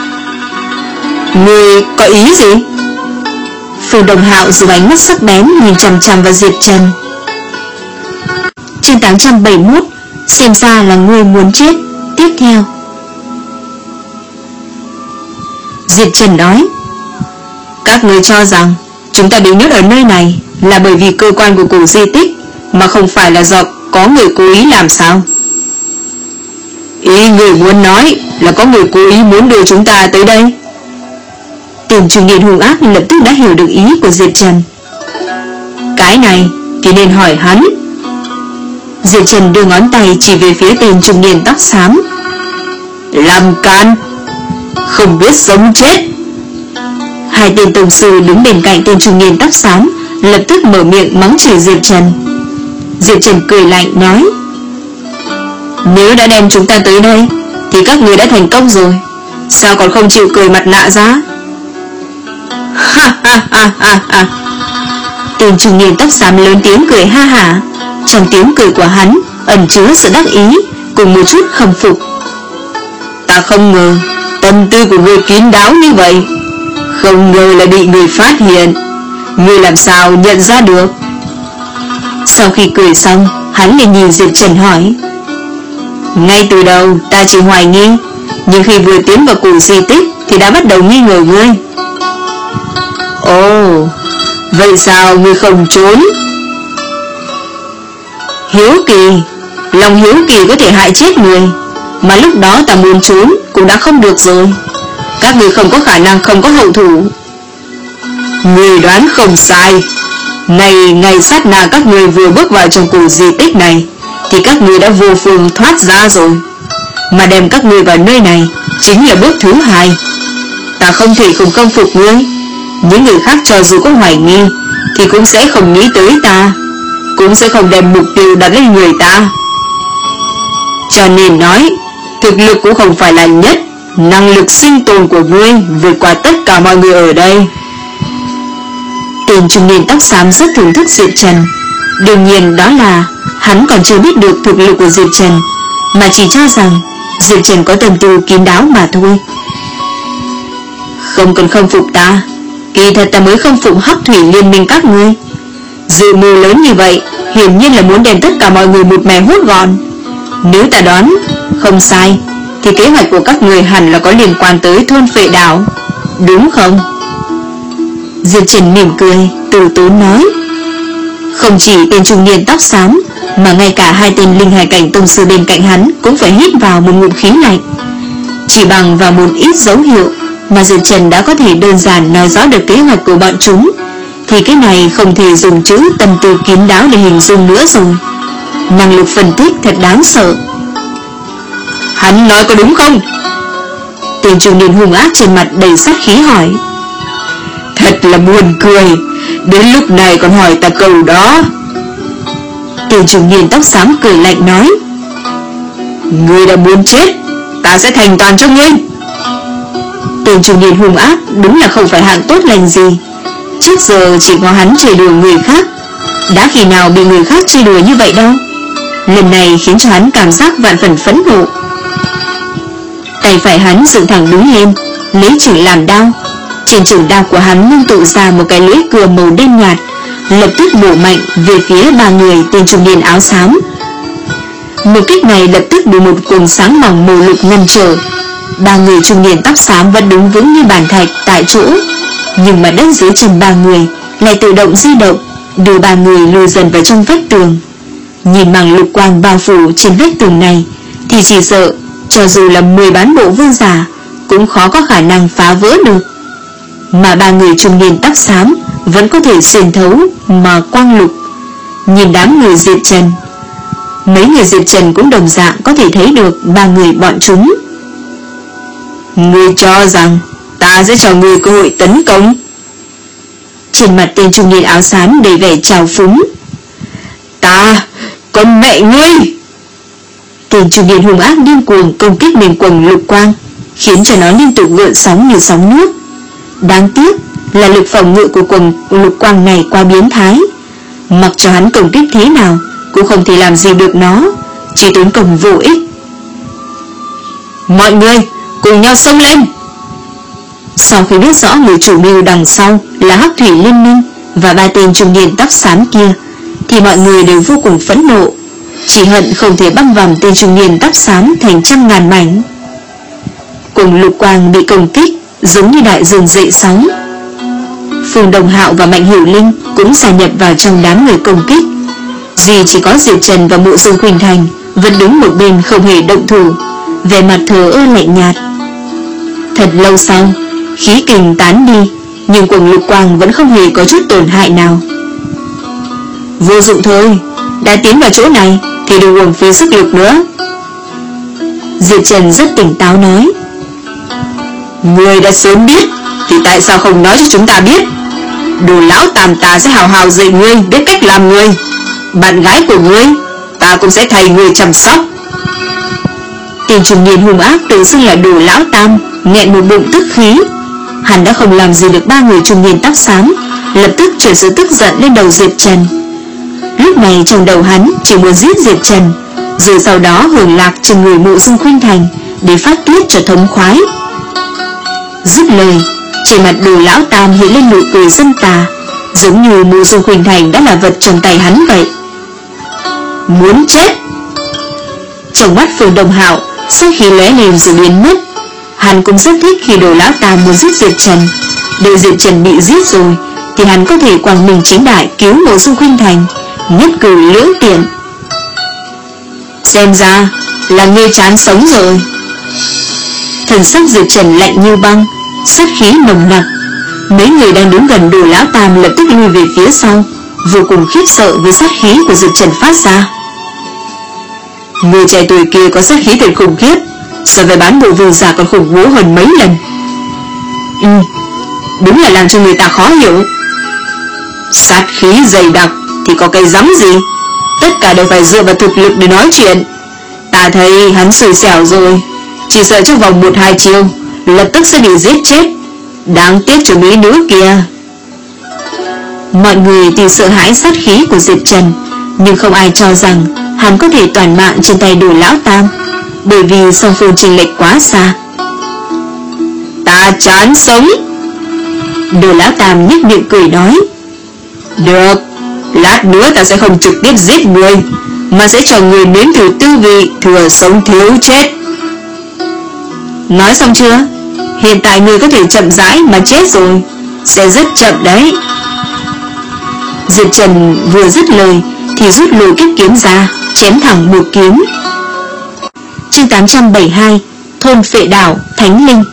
Ngươi có ý gì? Phương Đồng Hạo dùng ánh mắt sắc bén nhìn chằm chằm vào Diệp Trần. Chương tám trăm bảy mươi mốt, xem ra là ngươi muốn chết. Tiếp theo, Diệp Trần nói. Các ngươi cho rằng chúng ta bị nhốt ở nơi này là bởi vì cơ quan của cổ di tích, mà không phải là do có người cố ý làm sao? Ý người muốn nói là có người cố ý muốn đưa chúng ta tới đây. Tên trung niên hung ác lập tức đã hiểu được ý của Diệp Trần. Cái này thì nên hỏi hắn. Diệp Trần đưa ngón tay chỉ về phía tên trung niên tóc xám. Làm can, không biết sống chết. Hai tên tổng sư đứng bên cạnh tên trung niên tóc xám lập tức mở miệng mắng chửi Diệp Trần. Diệp Trần cười lạnh nói. Nếu đã đem chúng ta tới đây thì các người đã thành công rồi, sao còn không chịu cười mặt nạ ra? Ha ha ha ha ha. Tên trung niên tóc xám lớn tiếng cười ha hả. Trong tiếng cười của hắn ẩn chứa sự đắc ý cùng một chút khâm phục. Ta không ngờ tâm tư của người kín đáo như vậy, không ngờ lại bị người phát hiện. Ngươi làm sao nhận ra được? Sau khi cười xong, hắn liền nhìn Diệp Trần hỏi. Ngay từ đầu ta chỉ hoài nghi, nhưng khi vừa tiến vào cổ di tích thì đã bắt đầu nghi ngờ ngươi. Ồ, vậy sao ngươi không trốn? Hiếu kỳ, lòng hiếu kỳ có thể hại chết người, mà lúc đó ta muốn trốn cũng đã không được rồi. Các ngươi không có khả năng không có hậu thủ. Ngươi đoán không sai. Này, ngày sát na các ngươi vừa bước vào trong cổ di tích này thì các ngươi đã vô phương thoát ra rồi, mà đem các ngươi vào nơi này chính là bước thứ hai. Ta không thể không khâm phục ngươi. Những người khác cho dù có hoài nghi thì cũng sẽ không nghĩ tới ta, cũng sẽ không đem mục tiêu đặt lên người ta. Cho nên nói, thực lực cũng không phải là nhất, năng lực sinh tồn của ngươi vượt qua tất cả mọi người ở đây. Tên trung niên tóc xám rất thưởng thức Diệp Trần. Đương nhiên đó là hắn còn chưa biết được thực lực của Diệp Trần, mà chỉ cho rằng Diệp Trần có tâm tư kín đáo mà thôi. Không cần khâm phục ta, kỳ thật ta mới khâm phục Hắc Thủy Liên minh các ngươi. Dự mưu lớn như vậy hiển nhiên là muốn đem tất cả mọi người một mẻ hút gọn. Nếu ta đoán không sai thì kế hoạch của các người hẳn là có liên quan tới thôn Phệ Đảo, đúng không? Diệp Trần mỉm cười, từ tốn nói. Không chỉ tên trung niên tóc xám, mà ngay cả hai tên linh hải cảnh tông sư bên cạnh hắn cũng phải hít vào một ngụm khí lạnh. Chỉ bằng vào một ít dấu hiệu mà Diệp Trần đã có thể đơn giản nói rõ được kế hoạch của bọn chúng, thì cái này không thể dùng chữ tâm tư kín đáo để hình dung nữa rồi. Năng lực phân tích thật đáng sợ. Hắn nói có đúng không? Tên trung niên hung ác trên mặt đầy sát khí hỏi. Thật là buồn cười, đến lúc này còn hỏi ta câu đó. Tên trung niên tóc xám cười lạnh nói. Ngươi đã muốn chết, ta sẽ thành toàn cho ngươi. Tên trung niên hung ác đúng là không phải hạng tốt lành gì. Trước giờ chỉ có hắn chơi đùa người khác, đã khi nào bị người khác chơi đùa như vậy đâu. Lần này khiến cho hắn cảm giác vạn phần phẫn nộ. Tay phải hắn dựng thẳng đứng lên, lấy chưởng làm đao. Trên chưởng đao của hắn ngưng tụ ra một cái lưỡi cưa màu đen nhạt, lập tức bổ mạnh về phía ba người tên trung niên áo xám. Một kích này lập tức bị một cuồng sáng mỏng màu lục ngăn trở. Ba người trung niên tóc xám vẫn đứng vững như bàn thạch tại chỗ, nhưng mà đất dưới chân ba người lại tự động di động, đưa ba người lùi dần vào trong vách tường. Nhìn mảng lục quang bao phủ trên vách tường này thì chỉ sợ cho dù là mười bán bộ vương giả cũng khó có khả năng phá vỡ được. Mà ba người trung niên tóc xám vẫn có thể xuyên thấu mà quang lục. Nhìn đám người Diệp Trần, mấy người Diệp Trần cũng đồng dạng có thể thấy được ba người bọn chúng. Ngươi cho rằng ta sẽ cho ngươi cơ hội tấn công? Trên mặt tên trung niên áo xám đầy vẻ trào phúng. Ta, con mẹ ngươi! Tên trung niên hung ác điên cuồng công kích miền quần lục quang, khiến cho nó liên tục gợn sóng như sóng nước. Đáng tiếc là lực phòng ngự của quần lục quang này quá biến thái, mặc cho hắn công kích thế nào cũng không thể làm gì được nó, chỉ tốn công vô ích. Mọi người cùng nhau xông lên! Sau khi biết rõ người chủ mưu đằng sau là Hắc Thủy Liên minh và ba tên trung niên tóc xám kia, thì mọi người đều vô cùng phẫn nộ, chỉ hận không thể băm vằm tên trung niên tóc xám thành trăm ngàn mảnh. Cùng lục quang bị công kích giống như đại dương dậy sóng. Phương Đồng Hạo và Mạnh Hiểu Linh cũng gia nhập vào trong đám người công kích. Duy chỉ có Diệp Trần và Mộ Dương Khuynh Thành vẫn đứng một bên không hề động thủ, vẻ mặt thờ ơ lạnh nhạt. Thật lâu sau, khí kình tán đi, nhưng cuồng lục quang vẫn không hề có chút tổn hại nào. Vô dụng thôi, đã tiến vào chỗ này thì đừng uổng phí sức lực nữa. Diệp Trần rất tỉnh táo nói. Ngươi đã sớm biết thì tại sao không nói cho chúng ta biết? Đồ lão tàm tà sẽ hào hào dạy ngươi biết cách làm người. Bạn gái của ngươi ta cũng sẽ thầy ngươi chăm sóc. Tên trung niên hung ác tự xưng là đồ lão tam nghẹn một bụng tức khí. Hắn đã không làm gì được ba người trung niên tóc xám, lập tức chuyển sự tức giận lên đầu Diệp Trần. Lúc này trong đầu hắn chỉ muốn giết Diệp Trần, rồi sau đó hưởng lạc trên người Mộ Dương Khuynh Thành để phát tiết cho thống khoái. Dứt lời, trên mặt đồ lão tam hiện lên nụ cười dâm tà, giống như Mộ Dương Khuynh Thành đã là vật trong tay hắn vậy. Muốn chết! Trong mắt Phương Đồng Hạo sát khí lóe lên rồi biến mất. Hắn cũng rất thích khi đồ lão tam muốn giết Diệp Trần. Đợi Diệp Trần bị giết rồi thì hắn có thể quang minh chính đại cứu Mộ Dương Khuynh Thành, nhất cử lưỡng tiện. Xem ra là ngươi chán sống rồi. Thần sắc Diệp Trần lạnh như băng, sát khí nồng nặc. Mấy người đang đứng gần đồ lão tam lập tức lùi về phía sau, vô cùng khiếp sợ với sát khí của Diệp Trần phát ra. Người trẻ tuổi kia có sát khí thật khủng khiếp, so với bán bộ vương giả còn khủng bố hơn mấy lần. Ừ, đúng là làm cho người ta khó hiểu. Sát khí dày đặc thì có cái rắm gì? Tất cả đều phải dựa vào thực lực để nói chuyện. Ta thấy hắn xui xẻo rồi, chỉ sợ trong vòng một hai chiêu lập tức sẽ bị giết chết. Đáng tiếc cho mỹ nữ kia. Mọi người thì sợ hãi sát khí của Diệp Trần, nhưng không ai cho rằng hắn có thể toàn mạng trên tay Đồ Lão Tam, bởi vì song phương chênh lệch quá xa. Ta chán sống. Đồ Lão Tam nhếch miệng cười nói, được, lát nữa ta sẽ không trực tiếp giết người, mà sẽ cho người nếm thử tư vị thừa sống thiếu chết. Nói xong chưa? Hiện tại người có thể chậm rãi mà chết rồi, sẽ rất chậm đấy. Diệp Trần vừa dứt lời thì rút lùi kiếp kiếm ra, chém thẳng một kiếm. Chương tám trăm bảy mươi hai, thôn Phệ Đảo, Thánh Linh.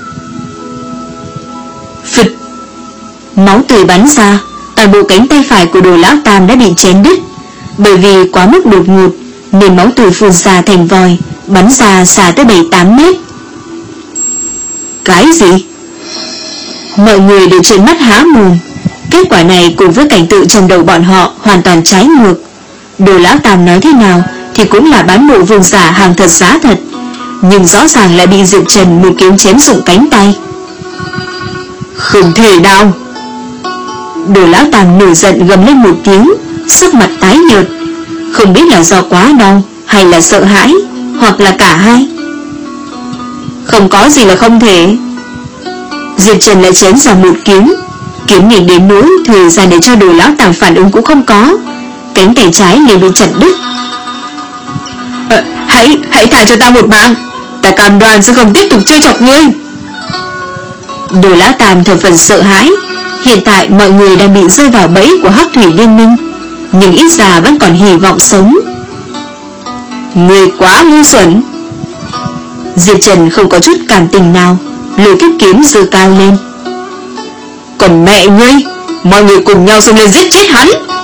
Phịch, máu tươi bắn ra, toàn bộ cánh tay phải của Đồ Lão Tam đã bị chém đứt. Bởi vì quá mức đột ngột nên máu tươi phun ra thành vòi, bắn ra xa tới bảy tám mét. Cái gì? Mọi người đều trợn mắt há mồm. Kết quả này cùng với cảnh tượng trong đầu bọn họ hoàn toàn trái ngược. Đồ Lão Tam nói thế nào thì cũng là bán bộ vương giả hàng thật giá thật, nhưng rõ ràng lại bị Diệp Trần một kiếm chém rụng cánh tay. Không thể nào! Đồ Lão Tam nổi giận gầm lên một tiếng, sắc mặt tái nhợt, không biết là do quá đau hay là sợ hãi, hoặc là cả hai. Không có gì là không thể. Diệp Trần lại chém ra một kiếm, kiếm nhìn đến nỗi thời gian để cho Đồ Lão Tam phản ứng cũng không có, cánh tay trái liền bị chặt đứt. À, hãy hãy thả cho ta một mạng, ta cam đoan sẽ không tiếp tục chơi chọc ngươi. Đồ Lão Tam thở phần sợ hãi. Hiện tại mọi người đang bị rơi vào bẫy của Hắc Thủy Liên Minh, nhưng ít ra vẫn còn hy vọng sống. Ngươi quá ngu xuẩn. Diệp Trần không có chút cảm tình nào, lùi kiếp kiếm giơ cao lên. Còn mẹ ngươi, mọi người cùng nhau xông lên giết chết hắn.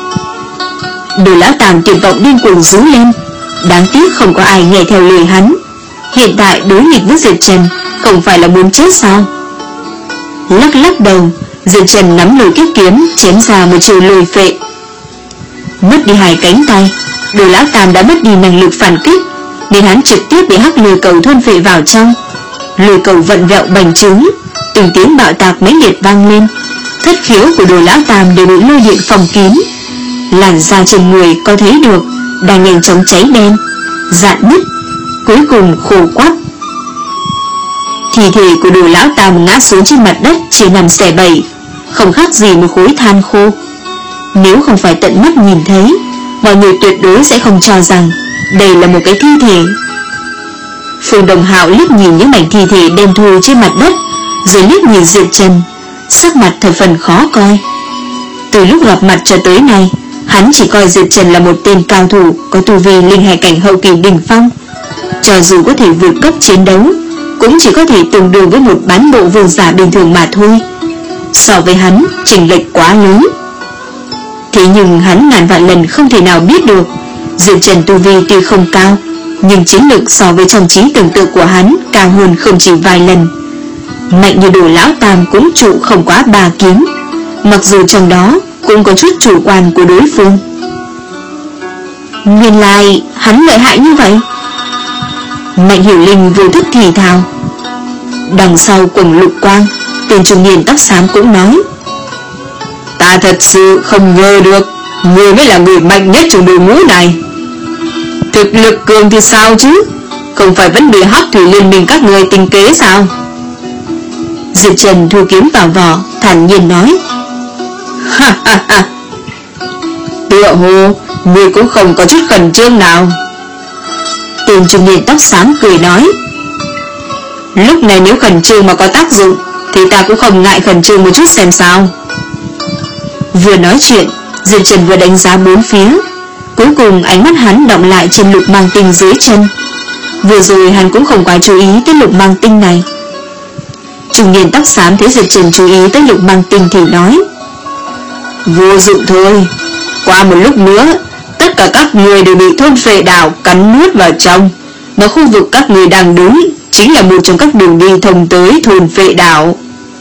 Đồ Lão Tam tuyệt vọng điên cuồng rú lên. Đáng tiếc không có ai nghe theo lời hắn. Hiện tại đối nghịch với Diệp Trần không phải là muốn chết sao? Lắc lắc đầu, Diệp Trần nắm lùi kiếp kiếm chém ra một chiều lùi phệ. Mất đi hai cánh tay, Đồ Lão Tam đã mất đi năng lực phản kích, nên hắn trực tiếp bị hắc lùi cầu thôn phệ vào trong. Lùi cầu vận vẹo bành trướng, từng tiếng bạo tạc mãnh liệt vang lên. Thất khiếu của Đồ Lão Tam đều bị lôi điện phòng kín. Làn da trên người có thấy được đang nhanh chóng cháy đen, rạn nứt, cuối cùng khô quắt. Thi thể của Đồ Lão Tam ngã xuống trên mặt đất chia nằm xẻ bảy, không khác gì một khối than khô. Nếu không phải tận mắt nhìn thấy, mọi người tuyệt đối sẽ không cho rằng đây là một cái thi thể. Phương Đồng Hạo liếc nhìn những mảnh thi thể đen thui trên mặt đất, rồi liếc nhìn Diệp Trần, sắc mặt thập phần khó coi. Từ lúc gặp mặt cho tới nay, hắn chỉ coi Diệp Trần là một tên cao thủ có tu vi linh hải cảnh hậu kỳ đỉnh phong. Cho dù có thể vượt cấp chiến đấu, cũng chỉ có thể tương đương với một bán bộ vương giả bình thường mà thôi. So với hắn, chênh lệch quá lớn. Thế nhưng hắn ngàn vạn lần không thể nào biết được, Diệp Trần tu vi tuy không cao, nhưng chiến lực so với trong trí tưởng tượng của hắn cao hơn không chỉ vài lần. Mạnh như Đồ Lão Tam cũng trụ không quá ba kiếm, mặc dù trong đó cũng có chút chủ quan của đối phương. Nguyên lai hắn lợi hại như vậy. Mạnh Hiểu Linh vô thức thì thào. Đằng sau quầng lục quang, tên trung niên tóc xám cũng nói, ta thật sự không ngờ được người mới là người mạnh nhất trong đội ngũ này. Thực lực cường thì sao chứ, không phải vẫn bị Hắc Thủy Liên Minh các người tính kế sao? Diệp Trần thu kiếm vào vỏ, thản nhiên nói, ha ha ha, tựa hồ người cũng không có chút khẩn trương nào. Tên trung niên tóc xám cười nói, lúc này nếu khẩn trương mà có tác dụng thì ta cũng không ngại khẩn trương một chút xem sao. Vừa nói chuyện, Diệp Trần vừa đánh giá bốn phía. Cuối cùng ánh mắt hắn động lại trên lục mang tinh dưới chân. Vừa rồi hắn cũng không quá chú ý tới lục mang tinh này. Trung niên tóc xám thấy Diệp Trần chú ý tới lục mang tinh thì nói, vô dụng thôi, qua một lúc nữa tất cả các người đều bị thôn Phệ Đảo cắn nuốt vào trong, mà khu vực các người đang đứng chính là một trong các đường đi thông tới thôn Phệ Đảo.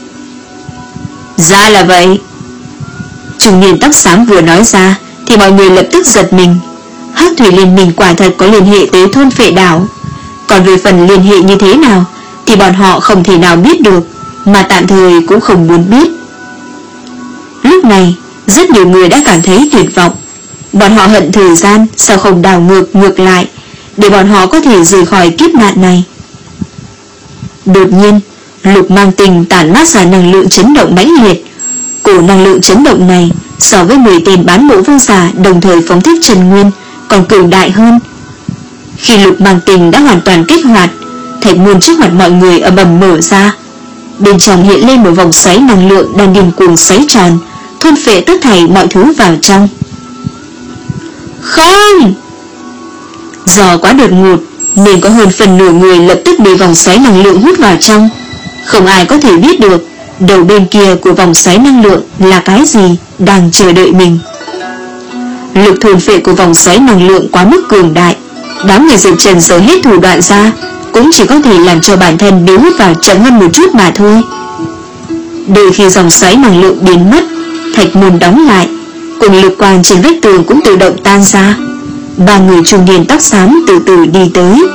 Ra là vậy. Trung niên tóc xám vừa nói ra thì mọi người lập tức giật mình. Hắc Thủy Liên Minh quả thật có liên hệ tới thôn Phệ Đảo. Còn về phần liên hệ như thế nào thì bọn họ không thể nào biết được, mà tạm thời cũng không muốn biết. Lúc này rất nhiều người đã cảm thấy tuyệt vọng. Bọn họ hận thời gian, sao không đảo ngược ngược lại, để bọn họ có thể rời khỏi kiếp nạn này. Đột nhiên, Lục Mang Tình tản mát ra năng lượng chấn động mãnh liệt. Cổ năng lượng chấn động này so với mười tên bán bộ vương giả đồng thời phóng thích chân nguyên còn cường đại hơn. Khi Lục Mang Tình đã hoàn toàn kích hoạt, thạch môn trước mặt mọi người ầm ầm mở ra. Bên trong hiện lên một vòng xoáy năng lượng đang điên cuồng xoáy tròn, thôn phệ tất thảy mọi thứ vào trong. Không! Do quá đột ngột nên có hơn phần nửa người lập tức bị vòng xoáy năng lượng hút vào trong. Không ai có thể biết được đầu bên kia của vòng xoáy năng lượng là cái gì đang chờ đợi mình. Lực thôn phệ của vòng xoáy năng lượng quá mức cường đại, đám người Diệp Trần giở hết thủ đoạn ra cũng chỉ có thể làm cho bản thân bị hút vào chậm hơn một chút mà thôi. Đợi khi dòng xoáy năng lượng biến mất, thạch môn đóng lại, cùng lực quang trên vách tường cũng tự động tan ra. Ba người trung niên tóc xám từ từ đi tới.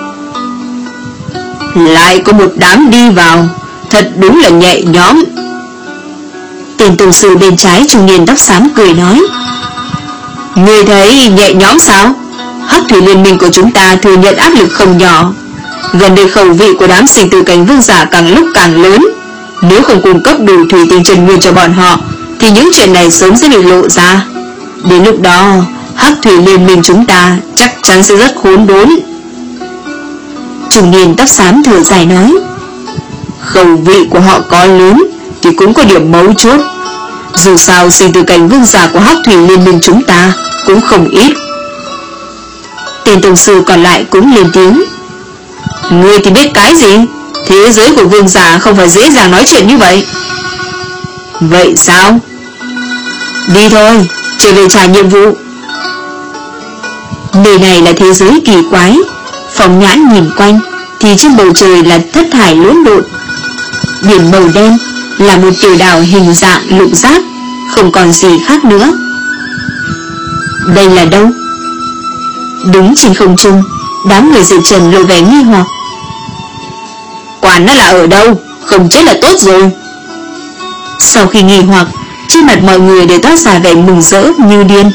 Lại có một đám đi vào, thật đúng là nhẹ nhõm. Tên tù sư bên trái trung niên tóc xám cười nói, người thấy nhẹ nhõm sao? Hắc thủy liên minh của chúng ta thừa nhận áp lực không nhỏ. Gần đây khẩu vị của đám sinh tử cảnh vương giả càng lúc càng lớn. Nếu không cung cấp đủ thủy tinh chân nguyên cho bọn họ thì những chuyện này sớm sẽ bị lộ ra. Đến lúc đó Hắc thủy liên minh chúng ta chắc chắn sẽ rất khốn đốn. Trung niên tóc xám thở dài nói, khẩu vị của họ có lớn thì cũng có điểm mấu chốt. Dù sao sinh tử cảnh vương giả của Hắc thủy liên minh chúng ta cũng không ít. Tên tổng sư còn lại cũng lên tiếng, ngươi thì biết cái gì? Thế giới của vương giả không phải dễ dàng nói chuyện như vậy. Vậy sao? Đi thôi, trở về trả nhiệm vụ. Nơi này là thế giới kỳ quái. Phóng nhãn nhìn quanh thì trên bầu trời là thất thải lỗn lộn. Biển màu đen là một tiểu đảo hình dạng lục giác, không còn gì khác nữa. Đây là đâu? Đứng trên không trung, đám người Diệp Trần lộ vẻ nghi hoặc. Quản nó là ở đâu, không chết là tốt rồi. Sau khi nghi hoặc, trên mặt mọi người đều toát ra vẻ mừng rỡ như điên.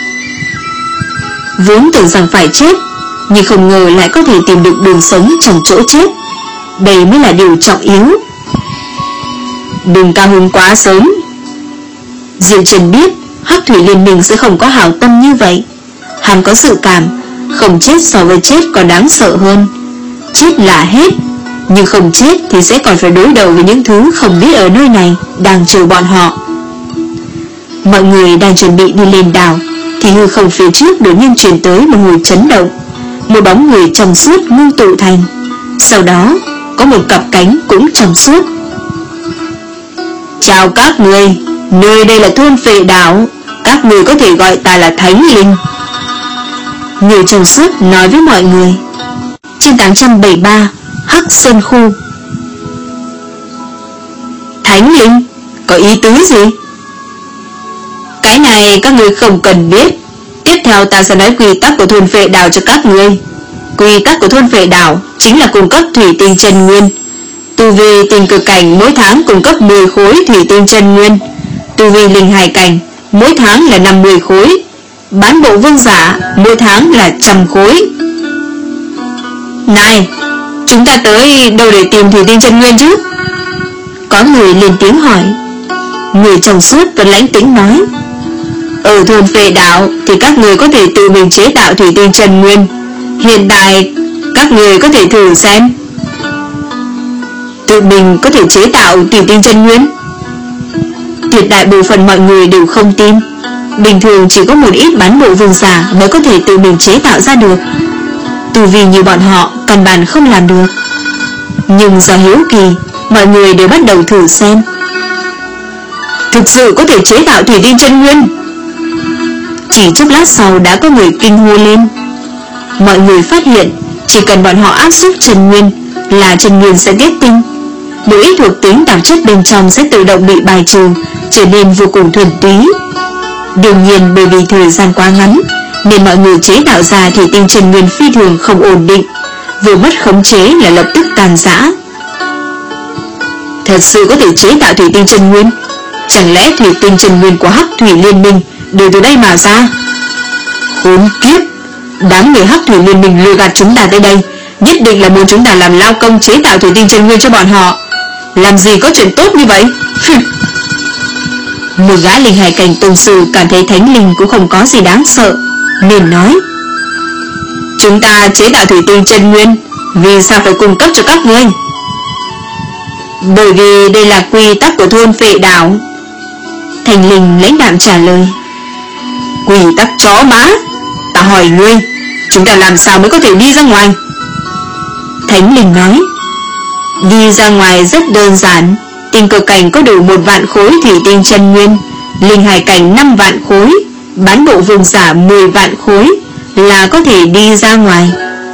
Vốn tưởng rằng phải chết, nhưng không ngờ lại có thể tìm được đường sống trong chỗ chết. Đây mới là điều trọng yếu. Đừng cao hứng quá sớm. Diệp Trần biết Hắc thủy liên minh sẽ không có hảo tâm như vậy. Hắn có dự cảm không chết so với chết còn đáng sợ hơn. Chết là hết, nhưng không chết thì sẽ còn phải đối đầu với những thứ không biết ở nơi này đang chờ bọn họ. Mọi người đang chuẩn bị đi lên đảo thì hư không phía trước đột nhiên truyền tới một hồi chấn động. Một bóng người trong suốt ngưng tụ thành. Sau đó có một cặp cánh cũng trong suốt. Chào các người, nơi đây là thôn phệ đảo. Các người có thể gọi ta là Thánh Linh. Người trong suốt nói với mọi người. Chương tám trăm bảy mươi ba, Hắc Sơn Khu. Thánh Linh, có ý tứ gì? Cái này các người không cần biết. Tiếp theo ta sẽ nói quy tắc của thôn phệ đảo cho các người. Quy tắc của thôn phệ đảo chính là cung cấp thủy tinh chân nguyên. Tu vi tình cực cảnh mỗi tháng cung cấp mười khối thủy tinh chân nguyên. Tu vi linh hài cảnh mỗi tháng là năm mươi khối. Bán bộ vương giả mỗi tháng là trăm khối. Này, chúng ta tới đâu để tìm thủy tinh chân nguyên chứ? Có người lên tiếng hỏi. Người trong suốt vẫn lãnh tĩnh nói, ở thôn phệ đảo thì các người có thể tự mình chế tạo thủy tinh chân nguyên. Hiện tại các người có thể thử xem. Tự mình có thể chế tạo thủy tinh chân nguyên? Tuyệt đại bộ phận mọi người đều không tin. Bình thường chỉ có một ít bán bộ vương giả mới có thể tự mình chế tạo ra được. Tu vi như bọn họ căn bản không làm được. Nhưng do hiếu kỳ, mọi người đều bắt đầu thử xem. Thực sự có thể chế tạo thủy tinh chân nguyên? Chỉ chốc lát sau đã có người kinh hô lên. Mọi người phát hiện chỉ cần bọn họ áp xúc chân nguyên là chân nguyên sẽ kết tinh. Một ít thuộc tính tạp chất bên trong sẽ tự động bị bài trừ, trở nên vô cùng thuần túy. Đương nhiên bởi vì thời gian quá ngắn nên mọi người chế tạo ra thủy tinh chân nguyên phi thường không ổn định, vừa mất khống chế là lập tức tàn rã. Thật sự có thể chế tạo thủy tinh chân nguyên? Chẳng lẽ thủy tinh chân nguyên của Hắc thủy liên minh đều từ đây mà ra? Khốn kiếp, đám người Hắc Thủy Liên Minh lừa gạt chúng ta tới đây, nhất định là muốn chúng ta làm lao công chế tạo thủy tinh chân nguyên cho bọn họ. Làm gì có chuyện tốt như vậy. Một gã linh hải cảnh tông sư cảm thấy thánh linh cũng không có gì đáng sợ, nên nói: chúng ta chế tạo thủy tinh chân nguyên, vì sao phải cung cấp cho các ngươi? Bởi vì đây là quy tắc của thôn Phệ Đảo. Thành linh lãnh đạm trả lời. Quy tắc chó má, ta hỏi ngươi, chúng ta làm sao mới có thể đi ra ngoài? Thánh linh nói: đi ra ngoài rất đơn giản. Tinh cực cảnh có đủ một vạn khối thủy tinh chân nguyên, linh hải cảnh năm vạn khối, bán bộ vương giả mười vạn khối là có thể đi ra ngoài.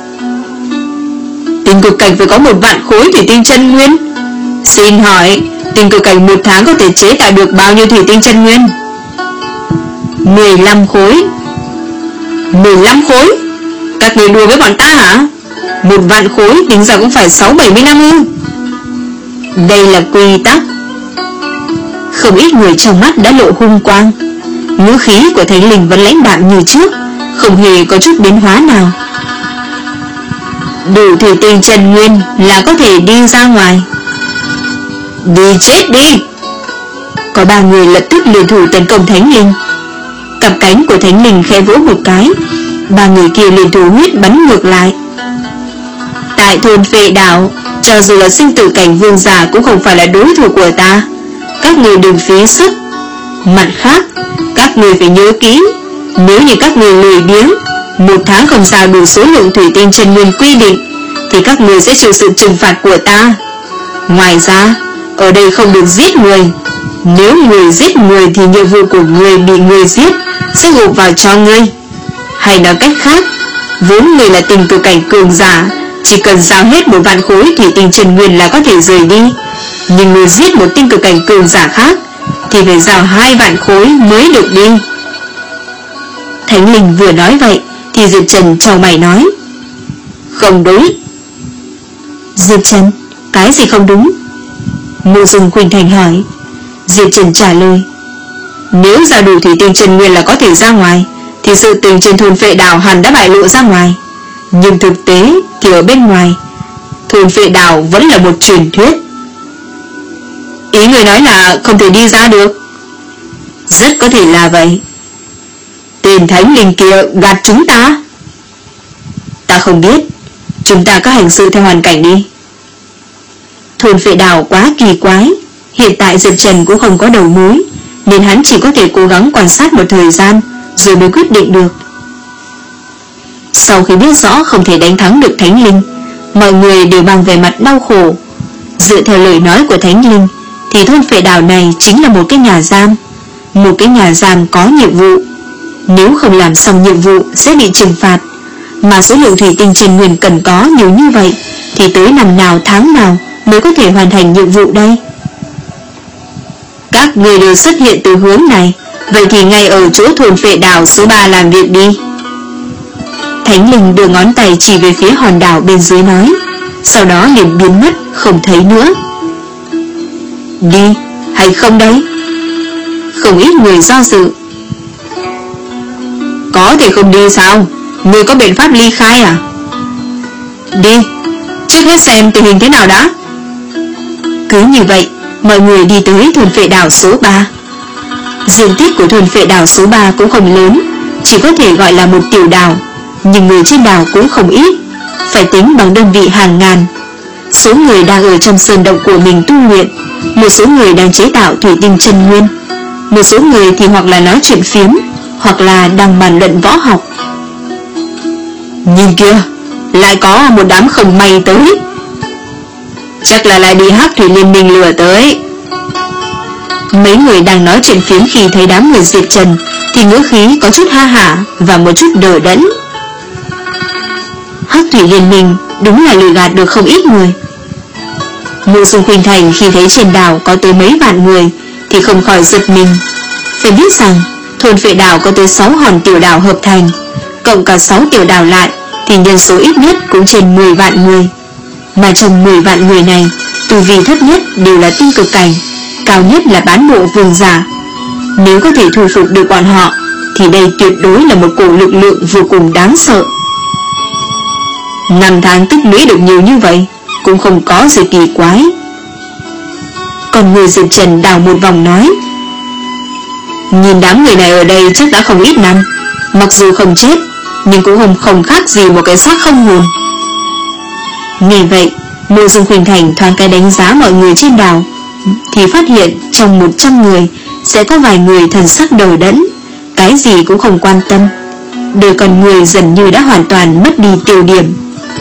Tinh cực cảnh phải có một vạn khối thủy tinh chân nguyên. Xin hỏi, tinh cực cảnh một tháng có thể chế tạo được bao nhiêu thủy tinh chân nguyên? mười lăm khối. mười lăm khối? Các người đùa với bọn ta hả? Một vạn khối tính ra cũng phải sáu bảy mươi năm ư? Đây là quy tắc. Không ít người trong mắt đã lộ hung quang. Ngữ khí của thánh linh vẫn lãnh đạm như trước, không hề có chút biến hóa nào. Đủ thủy tinh chân nguyên là có thể đi ra ngoài. Đi chết đi. Có ba người lập tức liên thủ tấn công thánh linh. Cặp cánh của thánh linh khẽ vỗ một cái, ba người kia liên thủ huyết bắn ngược lại. Tại thôn Phệ Đảo, cho dù là sinh tử cảnh vương giả cũng không phải là đối thủ của ta. Các người đừng phí sức. Mặt khác, các người phải nhớ kỹ, nếu như các người lười biếng, một tháng không sao đủ số lượng thủy tinh chân nguyên quy định, thì các người sẽ chịu sự trừng phạt của ta. Ngoài ra, ở đây không được giết người. Nếu người giết người thì nhiệm vụ của người bị người giết sẽ gộp vào cho ngươi. Hay nói cách khác, vốn người là tình cực cảnh cường giả, chỉ cần giao hết một vạn khối thủy tinh chân nguyên là có thể rời đi. Nhưng người giết một tinh cực cảnh cường giả khác thì phải giao hai vạn khối mới được đi. Thánh linh vừa nói vậy thì Diệp Trần chau mày nói: không đúng. Diệp Trần, cái gì không đúng? Mộ Dung Khuynh Thành hỏi. Diệp Trần trả lời: nếu giao đủ thủy tinh chân nguyên là có thể ra ngoài, thì sự tình trên thôn Phệ Đảo hẳn đã bại lộ ra ngoài. Nhưng thực tế thì ở bên ngoài, thôn Phệ Đảo vẫn là một truyền thuyết. Ý người nói là không thể đi ra được? Rất có thể là vậy. Tên thánh linh kia gạt chúng ta. Ta không biết. Chúng ta có hành sự theo hoàn cảnh đi. Thôn Phệ Đảo quá kỳ quái. Hiện tại Diệp Trần cũng không có đầu mối, nên hắn chỉ có thể cố gắng quan sát một thời gian rồi mới quyết định được. Sau khi biết rõ không thể đánh thắng được thánh linh, mọi người đều mang về mặt đau khổ. Dựa theo lời nói của thánh linh thì thôn Phệ Đảo này chính là một cái nhà giam. Một cái nhà giam có nhiệm vụ. Nếu không làm xong nhiệm vụ sẽ bị trừng phạt. Mà số lượng thủy tinh chân nguyên cần có nhiều như vậy, thì tới năm nào tháng nào mới có thể hoàn thành nhiệm vụ đây? Các người đều xuất hiện từ hướng này, vậy thì ngay ở chỗ thôn Phệ Đảo số ba làm việc đi. Thánh linh đưa ngón tay chỉ về phía hòn đảo bên dưới nói, sau đó liền biến mất không thấy nữa. Đi hay không đấy? Không ít người do dự. Có thể không đi sao? Người có biện pháp ly khai à? Đi, trước hết xem tình hình thế nào đã. Cứ như vậy, mọi người đi tới thôn Phệ Đảo số ba. Diện tích của thôn Phệ Đảo số ba cũng không lớn, chỉ có thể gọi là một tiểu đảo, nhưng người trên đảo cũng không ít, phải tính bằng đơn vị hàng ngàn. Số người đang ở trong sơn động của mình tu luyện, một số người đang chế tạo thủy tinh chân nguyên, một số người thì hoặc là nói chuyện phiếm, hoặc là đang bàn luận võ học. Nhìn kìa, lại có một đám không may tới. Chắc là lại bị Hắc Thủy Liên Minh lừa tới. Mấy người đang nói chuyện phiếm khi thấy đám người Diệp Trần thì ngữ khí có chút ha hả và một chút đờ đẫn. Hắc Thủy Liên Minh đúng là lừa gạt được không ít người. Mộ Dung Khuynh Thành khi thấy trên đảo có tới mấy vạn người thì không khỏi giật mình. Phải biết rằng thôn Phệ Đảo có tới sáu hòn tiểu đảo hợp thành, cộng cả sáu tiểu đảo lại thì nhân số ít nhất cũng trên mười vạn người. Mà trong mười vạn người này, tu vi thấp nhất đều là tinh cực cảnh, cao nhất là bán bộ vương giả. Nếu có thể thu phục được bọn họ thì đây tuyệt đối là một cổ lực lượng vô cùng đáng sợ. Năm tháng tích lũy được nhiều như vậy cũng không có gì kỳ quái. Còn người Diệp Trần đảo một vòng nói, nhìn đám người này ở đây chắc đã không ít năm, mặc dù không chết nhưng cũng không, không khác gì một cái xác không hồn. Nghe vậy, Mộ Dung Khuynh Thành thoáng cái đánh giá mọi người trên đảo, thì phát hiện trong một trăm người sẽ có vài người thần sắc đờ đẫn, cái gì cũng không quan tâm. Đời con người dần như đã hoàn toàn mất đi tiêu điểm.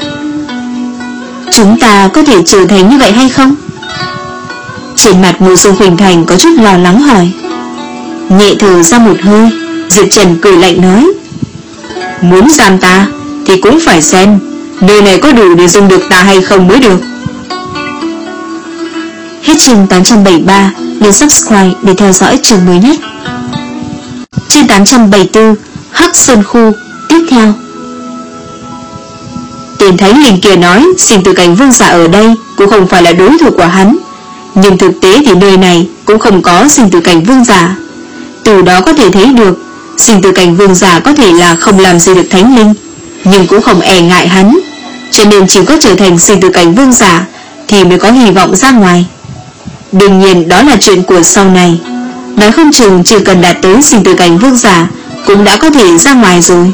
Chúng ta có thể trở thành như vậy hay không? Trên mặt Mộ Dung Khuynh Thành có chút lo lắng hỏi. Nhẹ thở ra một hơi, Diệp Trần cười lạnh nói, muốn giam ta thì cũng phải xem nơi này có đủ để dùng được ta hay không mới được. Hết chương tám trăm bảy mươi ba, nhấn subscribe để theo dõi chương mới nhất. Chương tám trăm bảy mươi tư, Hắc Sơn Khu tiếp theo. Tiền Thánh Linh kia nói sinh tử cảnh vương giả ở đây cũng không phải là đối thủ của hắn, nhưng thực tế thì nơi này cũng không có sinh tử cảnh vương giả. Từ đó có thể thấy được sinh tử cảnh vương giả có thể là không làm gì được Thánh Linh, nhưng cũng không e ngại hắn, cho nên chỉ có trở thành sinh tử cảnh vương giả thì mới có hy vọng ra ngoài. Đương nhiên đó là chuyện của sau này, nói không chừng chỉ cần đạt tới sinh tử cảnh vương giả cũng đã có thể ra ngoài rồi.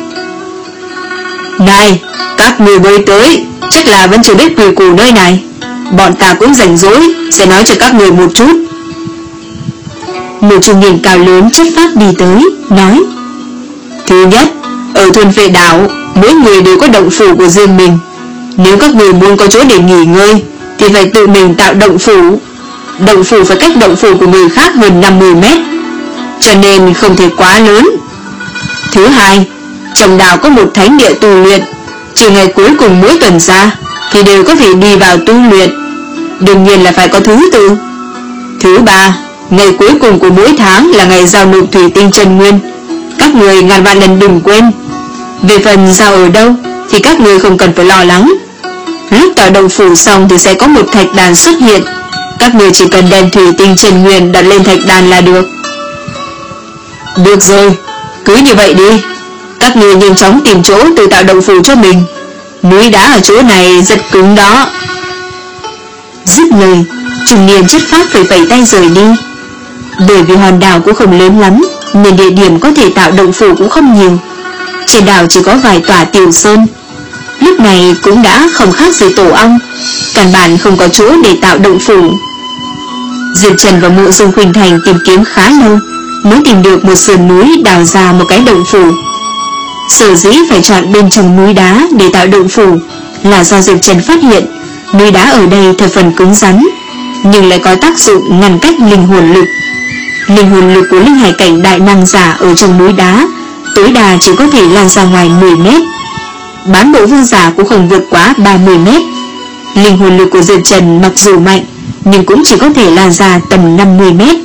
Này, các người mới tới chắc là vẫn chưa biết quy củ nơi này, bọn ta cũng rảnh rỗi sẽ nói cho các người một chút. Một trung niên cao lớn chất phác đi tới, nói, thứ nhất, ở thôn Vệ Đảo mỗi người đều có động phủ của riêng mình. Nếu các người muốn có chỗ để nghỉ ngơi thì phải tự mình tạo động phủ. Động phủ phải cách động phủ của người khác hơn năm mươi mét, cho nên không thể quá lớn. Thứ hai, trong đảo có một thánh địa tu luyện, trừ ngày cuối cùng mỗi tuần ra thì đều có thể đi vào tu luyện, đương nhiên là phải có thứ tự. Thứ ba, ngày cuối cùng của mỗi tháng là ngày giao nộp thủy tinh chân nguyên, các người ngàn vạn lần đừng quên. Về phần giao ở đâu thì các người không cần phải lo lắng. Lúc tạo động phủ xong thì sẽ có một thạch đàn xuất hiện, các người chỉ cần đem thủy tinh chân nguyên đặt lên thạch đàn là được. Được rồi, cứ như vậy đi. Các người nhanh chóng tìm chỗ tự tạo động phủ cho mình. Núi đá ở chỗ này rất cứng đó. Dứt lời, trung niên chất phác phải vẫy tay rời đi. Bởi vì hòn đảo cũng không lớn lắm nên địa điểm có thể tạo động phủ cũng không nhiều. Trên đảo chỉ có vài tòa tiểu sơn, lúc này cũng đã không khác gì tổ ong, căn bản không có chỗ để tạo động phủ. Diệp Trần và Mộ Dung Khuynh Thành tìm kiếm khá lâu mới tìm được một sườn núi đào ra một cái động phủ. Sở dĩ phải chọn bên trong núi đá để tạo động phủ là do Diệp Trần phát hiện núi đá ở đây thập phần cứng rắn, nhưng lại có tác dụng ngăn cách linh hồn lực. Linh hồn lực của linh hải cảnh đại năng giả ở trong núi đá tối đa chỉ có thể lan ra ngoài mười mét, bán bộ vương giả cũng không vượt quá ba mươi mét. Linh hồn lực của Diệp Trần mặc dù mạnh nhưng cũng chỉ có thể lan ra tầm năm mươi mét.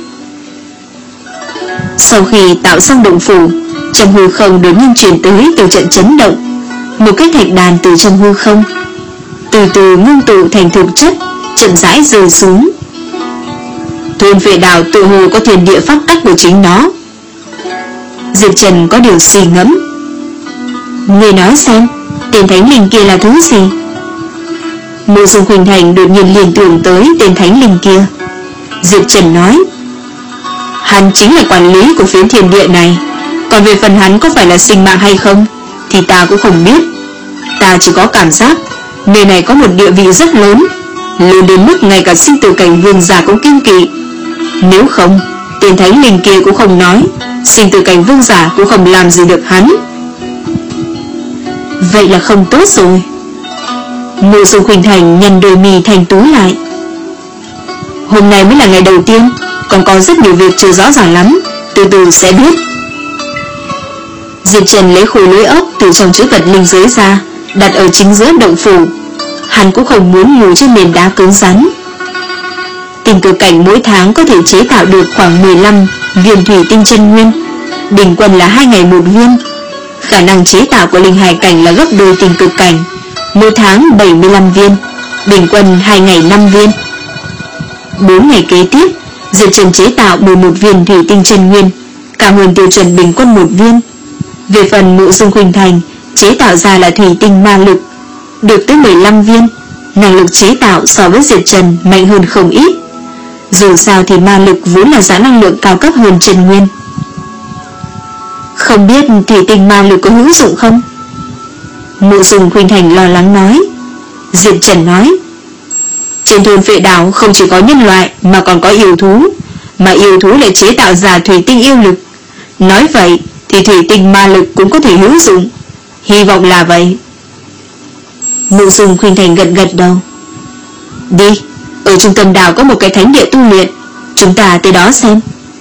Sau khi tạo xong động phủ, trong hư không đột nhiên truyền tới từ trận chấn động, một cái thạch đàn từ trong hư không từ từ ngưng tụ thành thực chất, chậm rãi rơi xuống. Thôn Vệ Đảo tự hồ có thiên địa pháp tắc của chính nó. Diệp Trần có điều suy ngẫm. Người nói xem, tên thánh linh kia là thứ gì? Mộ Dung Khuynh Thành đột nhiên liên tưởng tới tên thánh linh kia. Diệp Trần nói, hắn chính là quản lý của phiến thiên địa này, còn về phần hắn có phải là sinh mạng hay không thì ta cũng không biết. Ta chỉ có cảm giác nơi này có một địa vị rất lớn, lớn đến mức ngay cả sinh tử cảnh vương giả cũng kiêng kỵ. Nếu không, tên thánh linh kia cũng không nói, sinh tử cảnh vương giả cũng không làm gì được hắn. Vậy là không tốt rồi. Mộ Dung Khuynh Thành nhăn đôi mì thành tú lại. Hôm nay mới là ngày đầu tiên, còn có rất nhiều việc chưa rõ ràng lắm, từ từ sẽ biết. Diệp Trần lấy khối lưới ốc từ trong chữ vật linh giới ra, đặt ở chính giữa động phủ. Hắn cũng không muốn ngủ trên nền đá cứng rắn. Tình cực cảnh mỗi tháng có thể chế tạo được khoảng mười lăm viên thủy tinh chân nguyên, bình quân là hai ngày một viên. Khả năng chế tạo của linh hải cảnh là gấp đôi tình cực cảnh, mỗi tháng bảy mươi lăm viên, bình quân hai ngày năm viên. bốn ngày kế tiếp, Diệp Trần chế tạo mười một viên thủy tinh chân nguyên, cao hơn tiêu chuẩn bình quân một viên. Về phần Mộ Dung Khuynh Thành, chế tạo ra là thủy tinh ma lực, được tới mười lăm viên. Năng lực chế tạo so với Diệp Trần mạnh hơn không ít. Dù sao thì ma lực vốn là giá năng lượng cao cấp hơn Trần Nguyên. Không biết thủy tinh ma lực có hữu dụng không? Mộ Dung Khuynh Thành lo lắng nói. Diệp Trần nói, trên thôn Phệ Đảo không chỉ có nhân loại mà còn có yêu thú, mà yêu thú lại chế tạo ra thủy tinh yêu lực. Nói vậy thì thủy tinh ma lực cũng có thể hữu dụng. Hy vọng là vậy. Mộ Dung Khuynh Thành gật gật đầu. Đi, ở trung tâm đảo có một cái thánh địa tu luyện, chúng ta tới đó xem.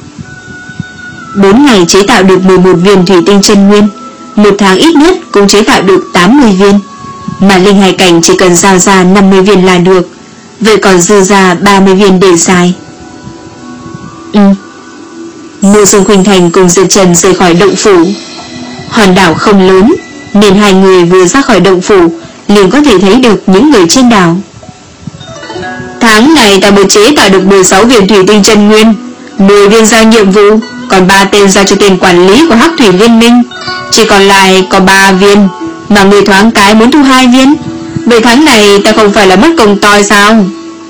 Bốn ngày chế tạo được mười một viên thủy tinh chân nguyên, một tháng ít nhất cũng chế tạo được tám mươi viên, mà linh hải cảnh chỉ cần giao ra năm mươi viên là được. Vậy còn dư ra ba mươi viên để xài. Ừ. Mộ Dung Khuynh Thành cùng Diệp Trần rời khỏi động phủ. Hòn đảo không lớn, nên hai người vừa ra khỏi động phủ liền có thể thấy được những người trên đảo. Tháng này ta mới chế tạo được mười sáu viên thủy tinh chân nguyên, mười viên ra nhiệm vụ, còn ba tên ra cho tên quản lý của Hắc Thủy Liên Minh. Chỉ còn lại có ba viên, mà người thoáng cái muốn thu hai viên. Vậy tháng này ta không phải là mất công toi sao?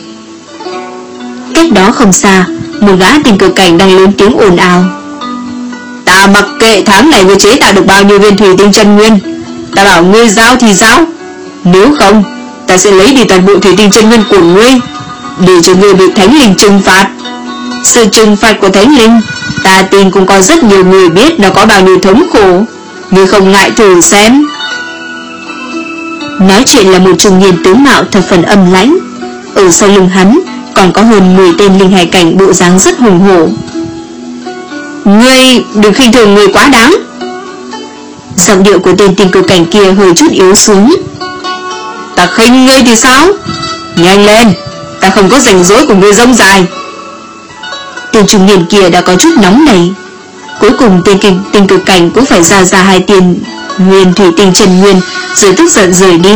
Cách đó không xa, một gã tình cờ cảnh đang lớn tiếng ồn ào. Ta mặc kệ tháng này ngươi chế tạo được bao nhiêu viên thủy tinh chân nguyên, ta bảo ngươi giao thì giao, nếu không ta sẽ lấy đi toàn bộ thủy tinh chân nguyên của ngươi, để cho ngươi bị thánh linh trừng phạt. Sự trừng phạt của thánh linh, ta tin cũng có rất nhiều người biết nó có bao nhiêu thống khổ. Ngươi không ngại thử xem. Nói chuyện là một trung niên tướng mạo thập phần âm lãnh. Ở sau lưng hắn còn có hơn mười tên linh hải cảnh bộ dáng rất hùng hổ. Ngươi đừng khinh thường người quá đáng. Giọng điệu của tên tình cờ cảnh kia hơi chút yếu xuống. Ta khinh ngươi thì sao? Nhanh lên, ta không có rảnh rỗi của ngươi rông dài. Tên trung niên kia đã có chút nóng nảy. Cuối cùng tên kinh, tình cực cảnh cũng phải ra ra hai tiền nguyên thủy tinh chân nguyên, rồi tức giận rời đi.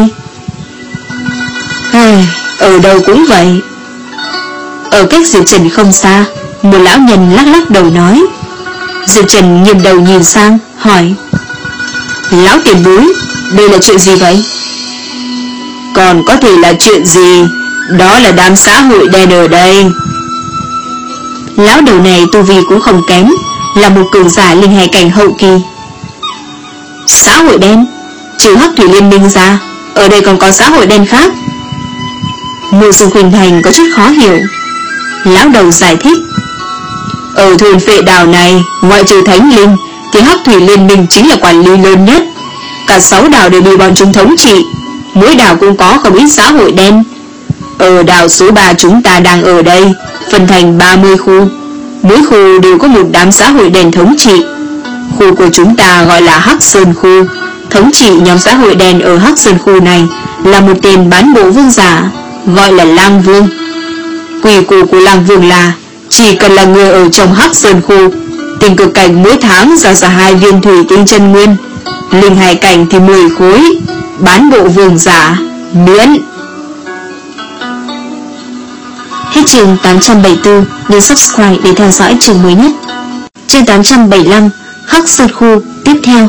Ai, ở đâu cũng vậy. Ở cách Diệp Trần không xa, một lão nhân lắc lắc đầu nói. Diệp Trần nghiêng đầu nhìn sang, hỏi: Lão tiền bối, đây là chuyện gì vậy? Còn có thể là chuyện gì? Đó là đám xã hội đen ở đây. Lão đầu này tu vi cũng không kém, là một cường giả linh hải cảnh hậu kỳ. Xã hội đen? Trừ Hắc Thủy Liên Minh ra, ở đây còn có xã hội đen khác? Mộ Dung Khuynh Thành có chút khó hiểu. Lão đầu giải thích: Ở thôn Phệ Đảo này, ngoại trừ Thánh Linh thì Hắc Thủy Liên Minh chính là quản lý lớn nhất. Cả sáu đảo đều bị bọn chúng thống trị, mỗi đảo cũng có không ít xã hội đen. Ở đảo số ba chúng ta đang ở đây, phân thành ba mươi khu, mỗi khu đều có một đám xã hội đen thống trị. Khu của chúng ta gọi là Hắc Sơn Khu, thống trị nhóm xã hội đen ở Hắc Sơn Khu này là một tên bán bộ vương giả, gọi là Lang Vương. Quy củ của Lang Vương là chỉ cần là người ở trong Hắc Sơn Khu, tình cực cảnh mỗi tháng ra ra hai viên thủy tinh chân nguyên, linh hải cảnh thì mười khối, bán bộ vương giả miễn. Hết chương tám trăm bảy mươi tư, nhấn subscribe để theo dõi chương mới nhất. Chương tám trăm bảy mươi lăm, Hắc Sơn Khu tiếp theo.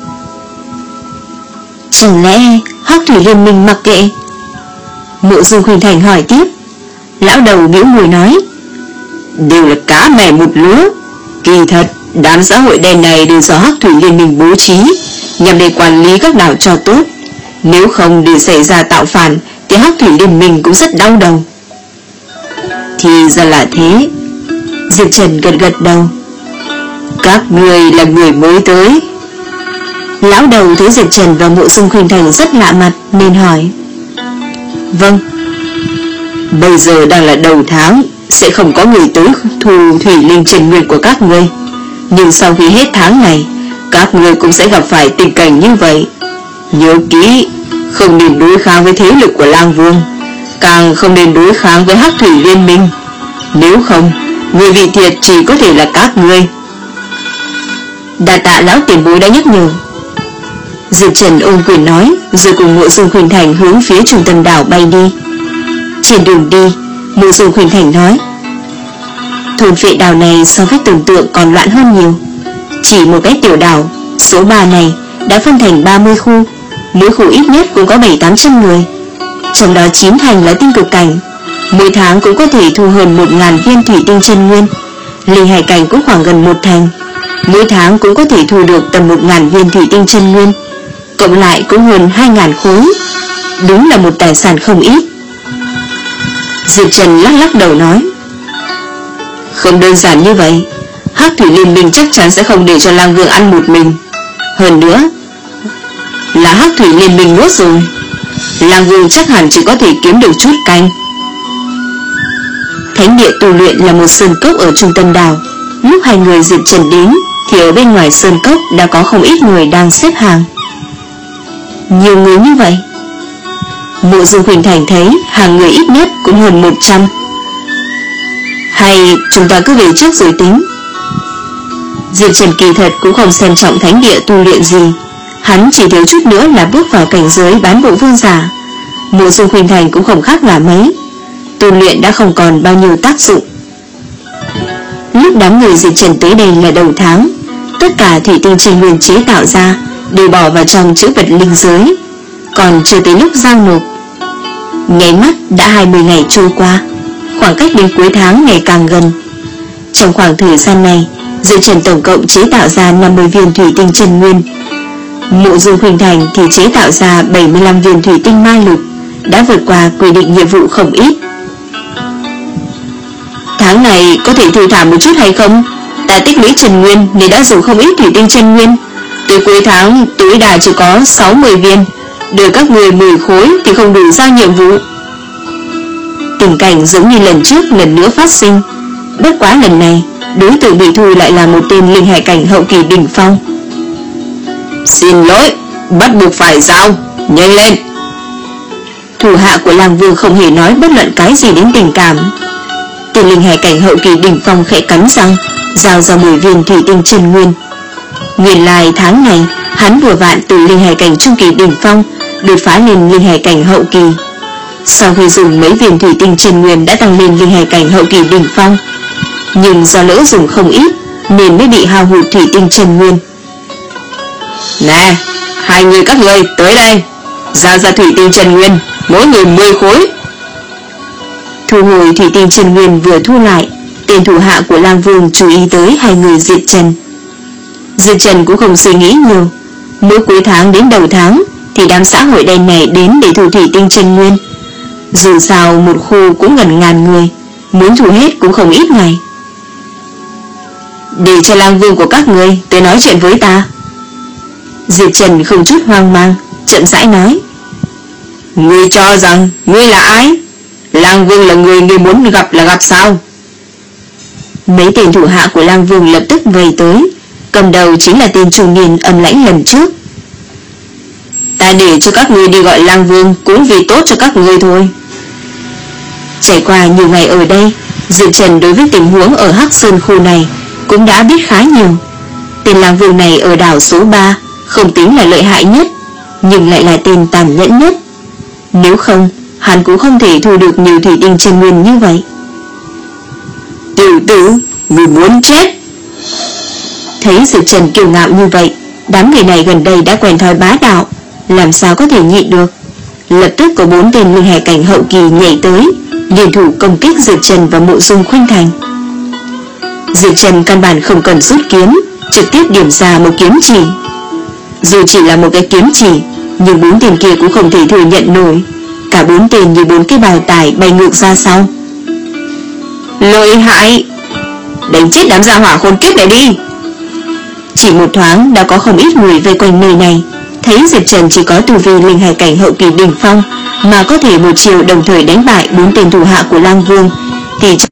Chẳng lẽ Hắc Thủy Liên Minh mặc kệ? Mộ Dung Khuynh Thành hỏi tiếp. Lão đầu bĩu môi nói: Đều là cá mè một lứa. Kỳ thật, đám xã hội đen này đều do Hắc Thủy Liên Minh bố trí, nhằm để quản lý các đảo cho tốt. Nếu không để xảy ra tạo phản thì Hắc Thủy Liên Minh cũng rất đau đầu. Thì ra là thế. Diệp Trần gật gật đầu. Các người là người mới tới. Lão đầu thấy Diệp Trần và Mộ Dung Khuynh Thành rất lạ mặt nên hỏi: Vâng. Bây giờ đang là đầu tháng, sẽ không có người tới thu thủy linh chân nguyên của các ngươi. Nhưng sau khi hết tháng này, các ngươi cũng sẽ gặp phải tình cảnh như vậy. Nhớ kỹ, không nên đối kháng với thế lực của Lang Vương, càng không nên đối kháng với Hắc Thủy Liên Minh. Nếu không, người bị thiệt chỉ có thể là các ngươi. Đa tạ lão tiền bối đã nhắc nhở. Diệp Trần ôm quyền nói, rồi cùng Mộ Dung Khuynh Thành hướng phía trung tâm đảo bay đi. Trên đường đi, Mộ Dung Khuynh Thành nói: Thôn Phệ Đảo này so với tưởng tượng còn loạn hơn nhiều. Chỉ một cái tiểu đảo số ba này đã phân thành ba mươi khu, mỗi khu ít nhất cũng có bảy tám trăm người, trong đó chín thành là tinh cực cảnh. Mỗi tháng cũng có thể thu hơn một ngàn viên thủy tinh chân nguyên. Linh hải cảnh cũng khoảng gần một thành, mỗi tháng cũng có thể thu được tầm một ngàn viên thủy tinh chân nguyên, cộng lại cũng hơn hai ngàn khối. Đúng là một tài sản không ít. Diệp Trần lắc lắc đầu nói, không đơn giản như vậy. Hắc thủy liên minh chắc chắn sẽ không để cho Lang Vương ăn một mình. Hơn nữa là Hắc thủy liên minh nuốt rồi, Lang Vương chắc hẳn chỉ có thể kiếm được chút canh. Thánh địa tu luyện là một sơn cốc ở trung tâm đảo. Lúc hai người Diệp Trần đến thì ở bên ngoài sơn cốc đã có không ít người đang xếp hàng. Nhiều người như vậy? Mộ Dung Khuynh Thành thấy hàng người ít nhất cũng hơn một trăm. Hay chúng ta cứ về trước rồi tính? Diệp Trần kỳ thật cũng không xem trọng thánh địa tu luyện gì. Hắn chỉ thiếu chút nữa là bước vào cảnh giới bán bộ vương giả. Mộ Dung Khuynh Thành cũng không khác là mấy. Tu luyện đã không còn bao nhiêu tác dụng. Lúc đám người Diệp Trần tới đây là đầu tháng, tất cả thủy tinh chân nguyên chế tạo ra đều bỏ vào trong chữ vật linh giới, còn chưa tới lúc giao nộp. Nháy mắt đã hai mươi ngày trôi qua, khoảng cách đến cuối tháng ngày càng gần. Trong khoảng thời gian này, Diệp Trần tổng cộng chế tạo ra năm mươi viên thủy tinh chân nguyên. Mộ Dung Khuynh Thành thì chế tạo ra bảy mươi lăm viên thủy tinh ma lục, đã vượt qua quy định nhiệm vụ không ít. Tháng này có thể thư thả một chút hay không? Ta tích lũy chân nguyên nên đã dùng không ít thủy tinh chân nguyên. Tới cuối tháng tối đa chỉ có sáu mươi viên, đưa các người mười khối thì không đủ giao nhiệm vụ. Tình cảnh giống như lần trước lần nữa phát sinh, bất quá lần này đối tượng bị thu lại là một tên linh hải cảnh hậu kỳ đỉnh phong. Xin lỗi, bắt buộc phải giao, nhanh lên. Thủ hạ của Lang Vương không hề nói bất luận cái gì đến tình cảm. Tên linh hải cảnh hậu kỳ đỉnh phong khẽ cắn răng, giao ra mười viên thủy tinh chân nguyên. Nguyên lai tháng này hắn vừa vặn từ linh hải cảnh trung kỳ đỉnh phong đột phá lên linh hải cảnh hậu kỳ. Sau khi dùng mấy viên thủy tinh chân nguyên đã tăng lên linh hải cảnh hậu kỳ đỉnh phong, nhưng do lỡ dùng không ít nên mới bị hao hụt thủy tinh chân nguyên. Nè, hai người các ngươi tới đây, giao ra thủy tinh chân nguyên, mỗi người mười khối. Thu hồi thủy tinh chân nguyên vừa thu lại, tên thủ hạ của Lang Vương chú ý tới hai người Diệp Trần. Diệp Trần cũng không suy nghĩ nhiều, mỗi cuối tháng đến đầu tháng thì đám xã hội đen này đến để thu thủy tinh chân nguyên. Dù sao một khu cũng gần ngàn người, muốn thu hết cũng không ít ngày. Để cho Lang Vương của các ngươi tới nói chuyện với ta. Diệp Trần không chút hoang mang, chậm rãi nói. Ngươi cho rằng ngươi là ai? Lang Vương là người ngươi muốn gặp là gặp sao? Mấy tên thủ hạ của Lang Vương lập tức vây tới, cầm đầu chính là tên trung niên âm lãnh lần trước. Ta để cho các ngươi đi gọi Lang Vương cũng vì tốt cho các ngươi thôi. Trải qua nhiều ngày ở đây, Diệp Trần đối với tình huống ở Hắc Sơn khu này cũng đã biết khá nhiều. Tên Lang Vương này ở đảo số ba không tính là lợi hại nhất, nhưng lại là tên tàn nhẫn nhất. Nếu không, hắn cũng không thể thu được nhiều thủy tinh chân nguyên như vậy. Tiểu tử, người muốn chết. Thấy Diệp Trần kiêu ngạo như vậy, đám người này gần đây đã quen thói bá đạo, làm sao có thể nhịn được. Lập tức có bốn tên linh hải cảnh hậu kỳ nhảy tới, liên thủ công kích Diệp Trần và Mộ Dung Khuynh Thành. Diệp Trần căn bản không cần rút kiếm, trực tiếp điểm ra một kiếm chỉ. Dù chỉ là một cái kiếm chỉ, nhưng bốn tên kia cũng không thể thừa nhận nổi. Cả bốn tên như bốn cái bào tải bay ngược ra sau. Lợi hại, đánh chết đám gia hỏa khốn kiếp này đi. Chỉ một thoáng đã có không ít người vây quanh nơi này. Thấy Diệp Trần chỉ có tu vi linh hải cảnh hậu kỳ đỉnh phong mà có thể một chiều đồng thời đánh bại bốn tên thủ hạ của Lang Vương, thì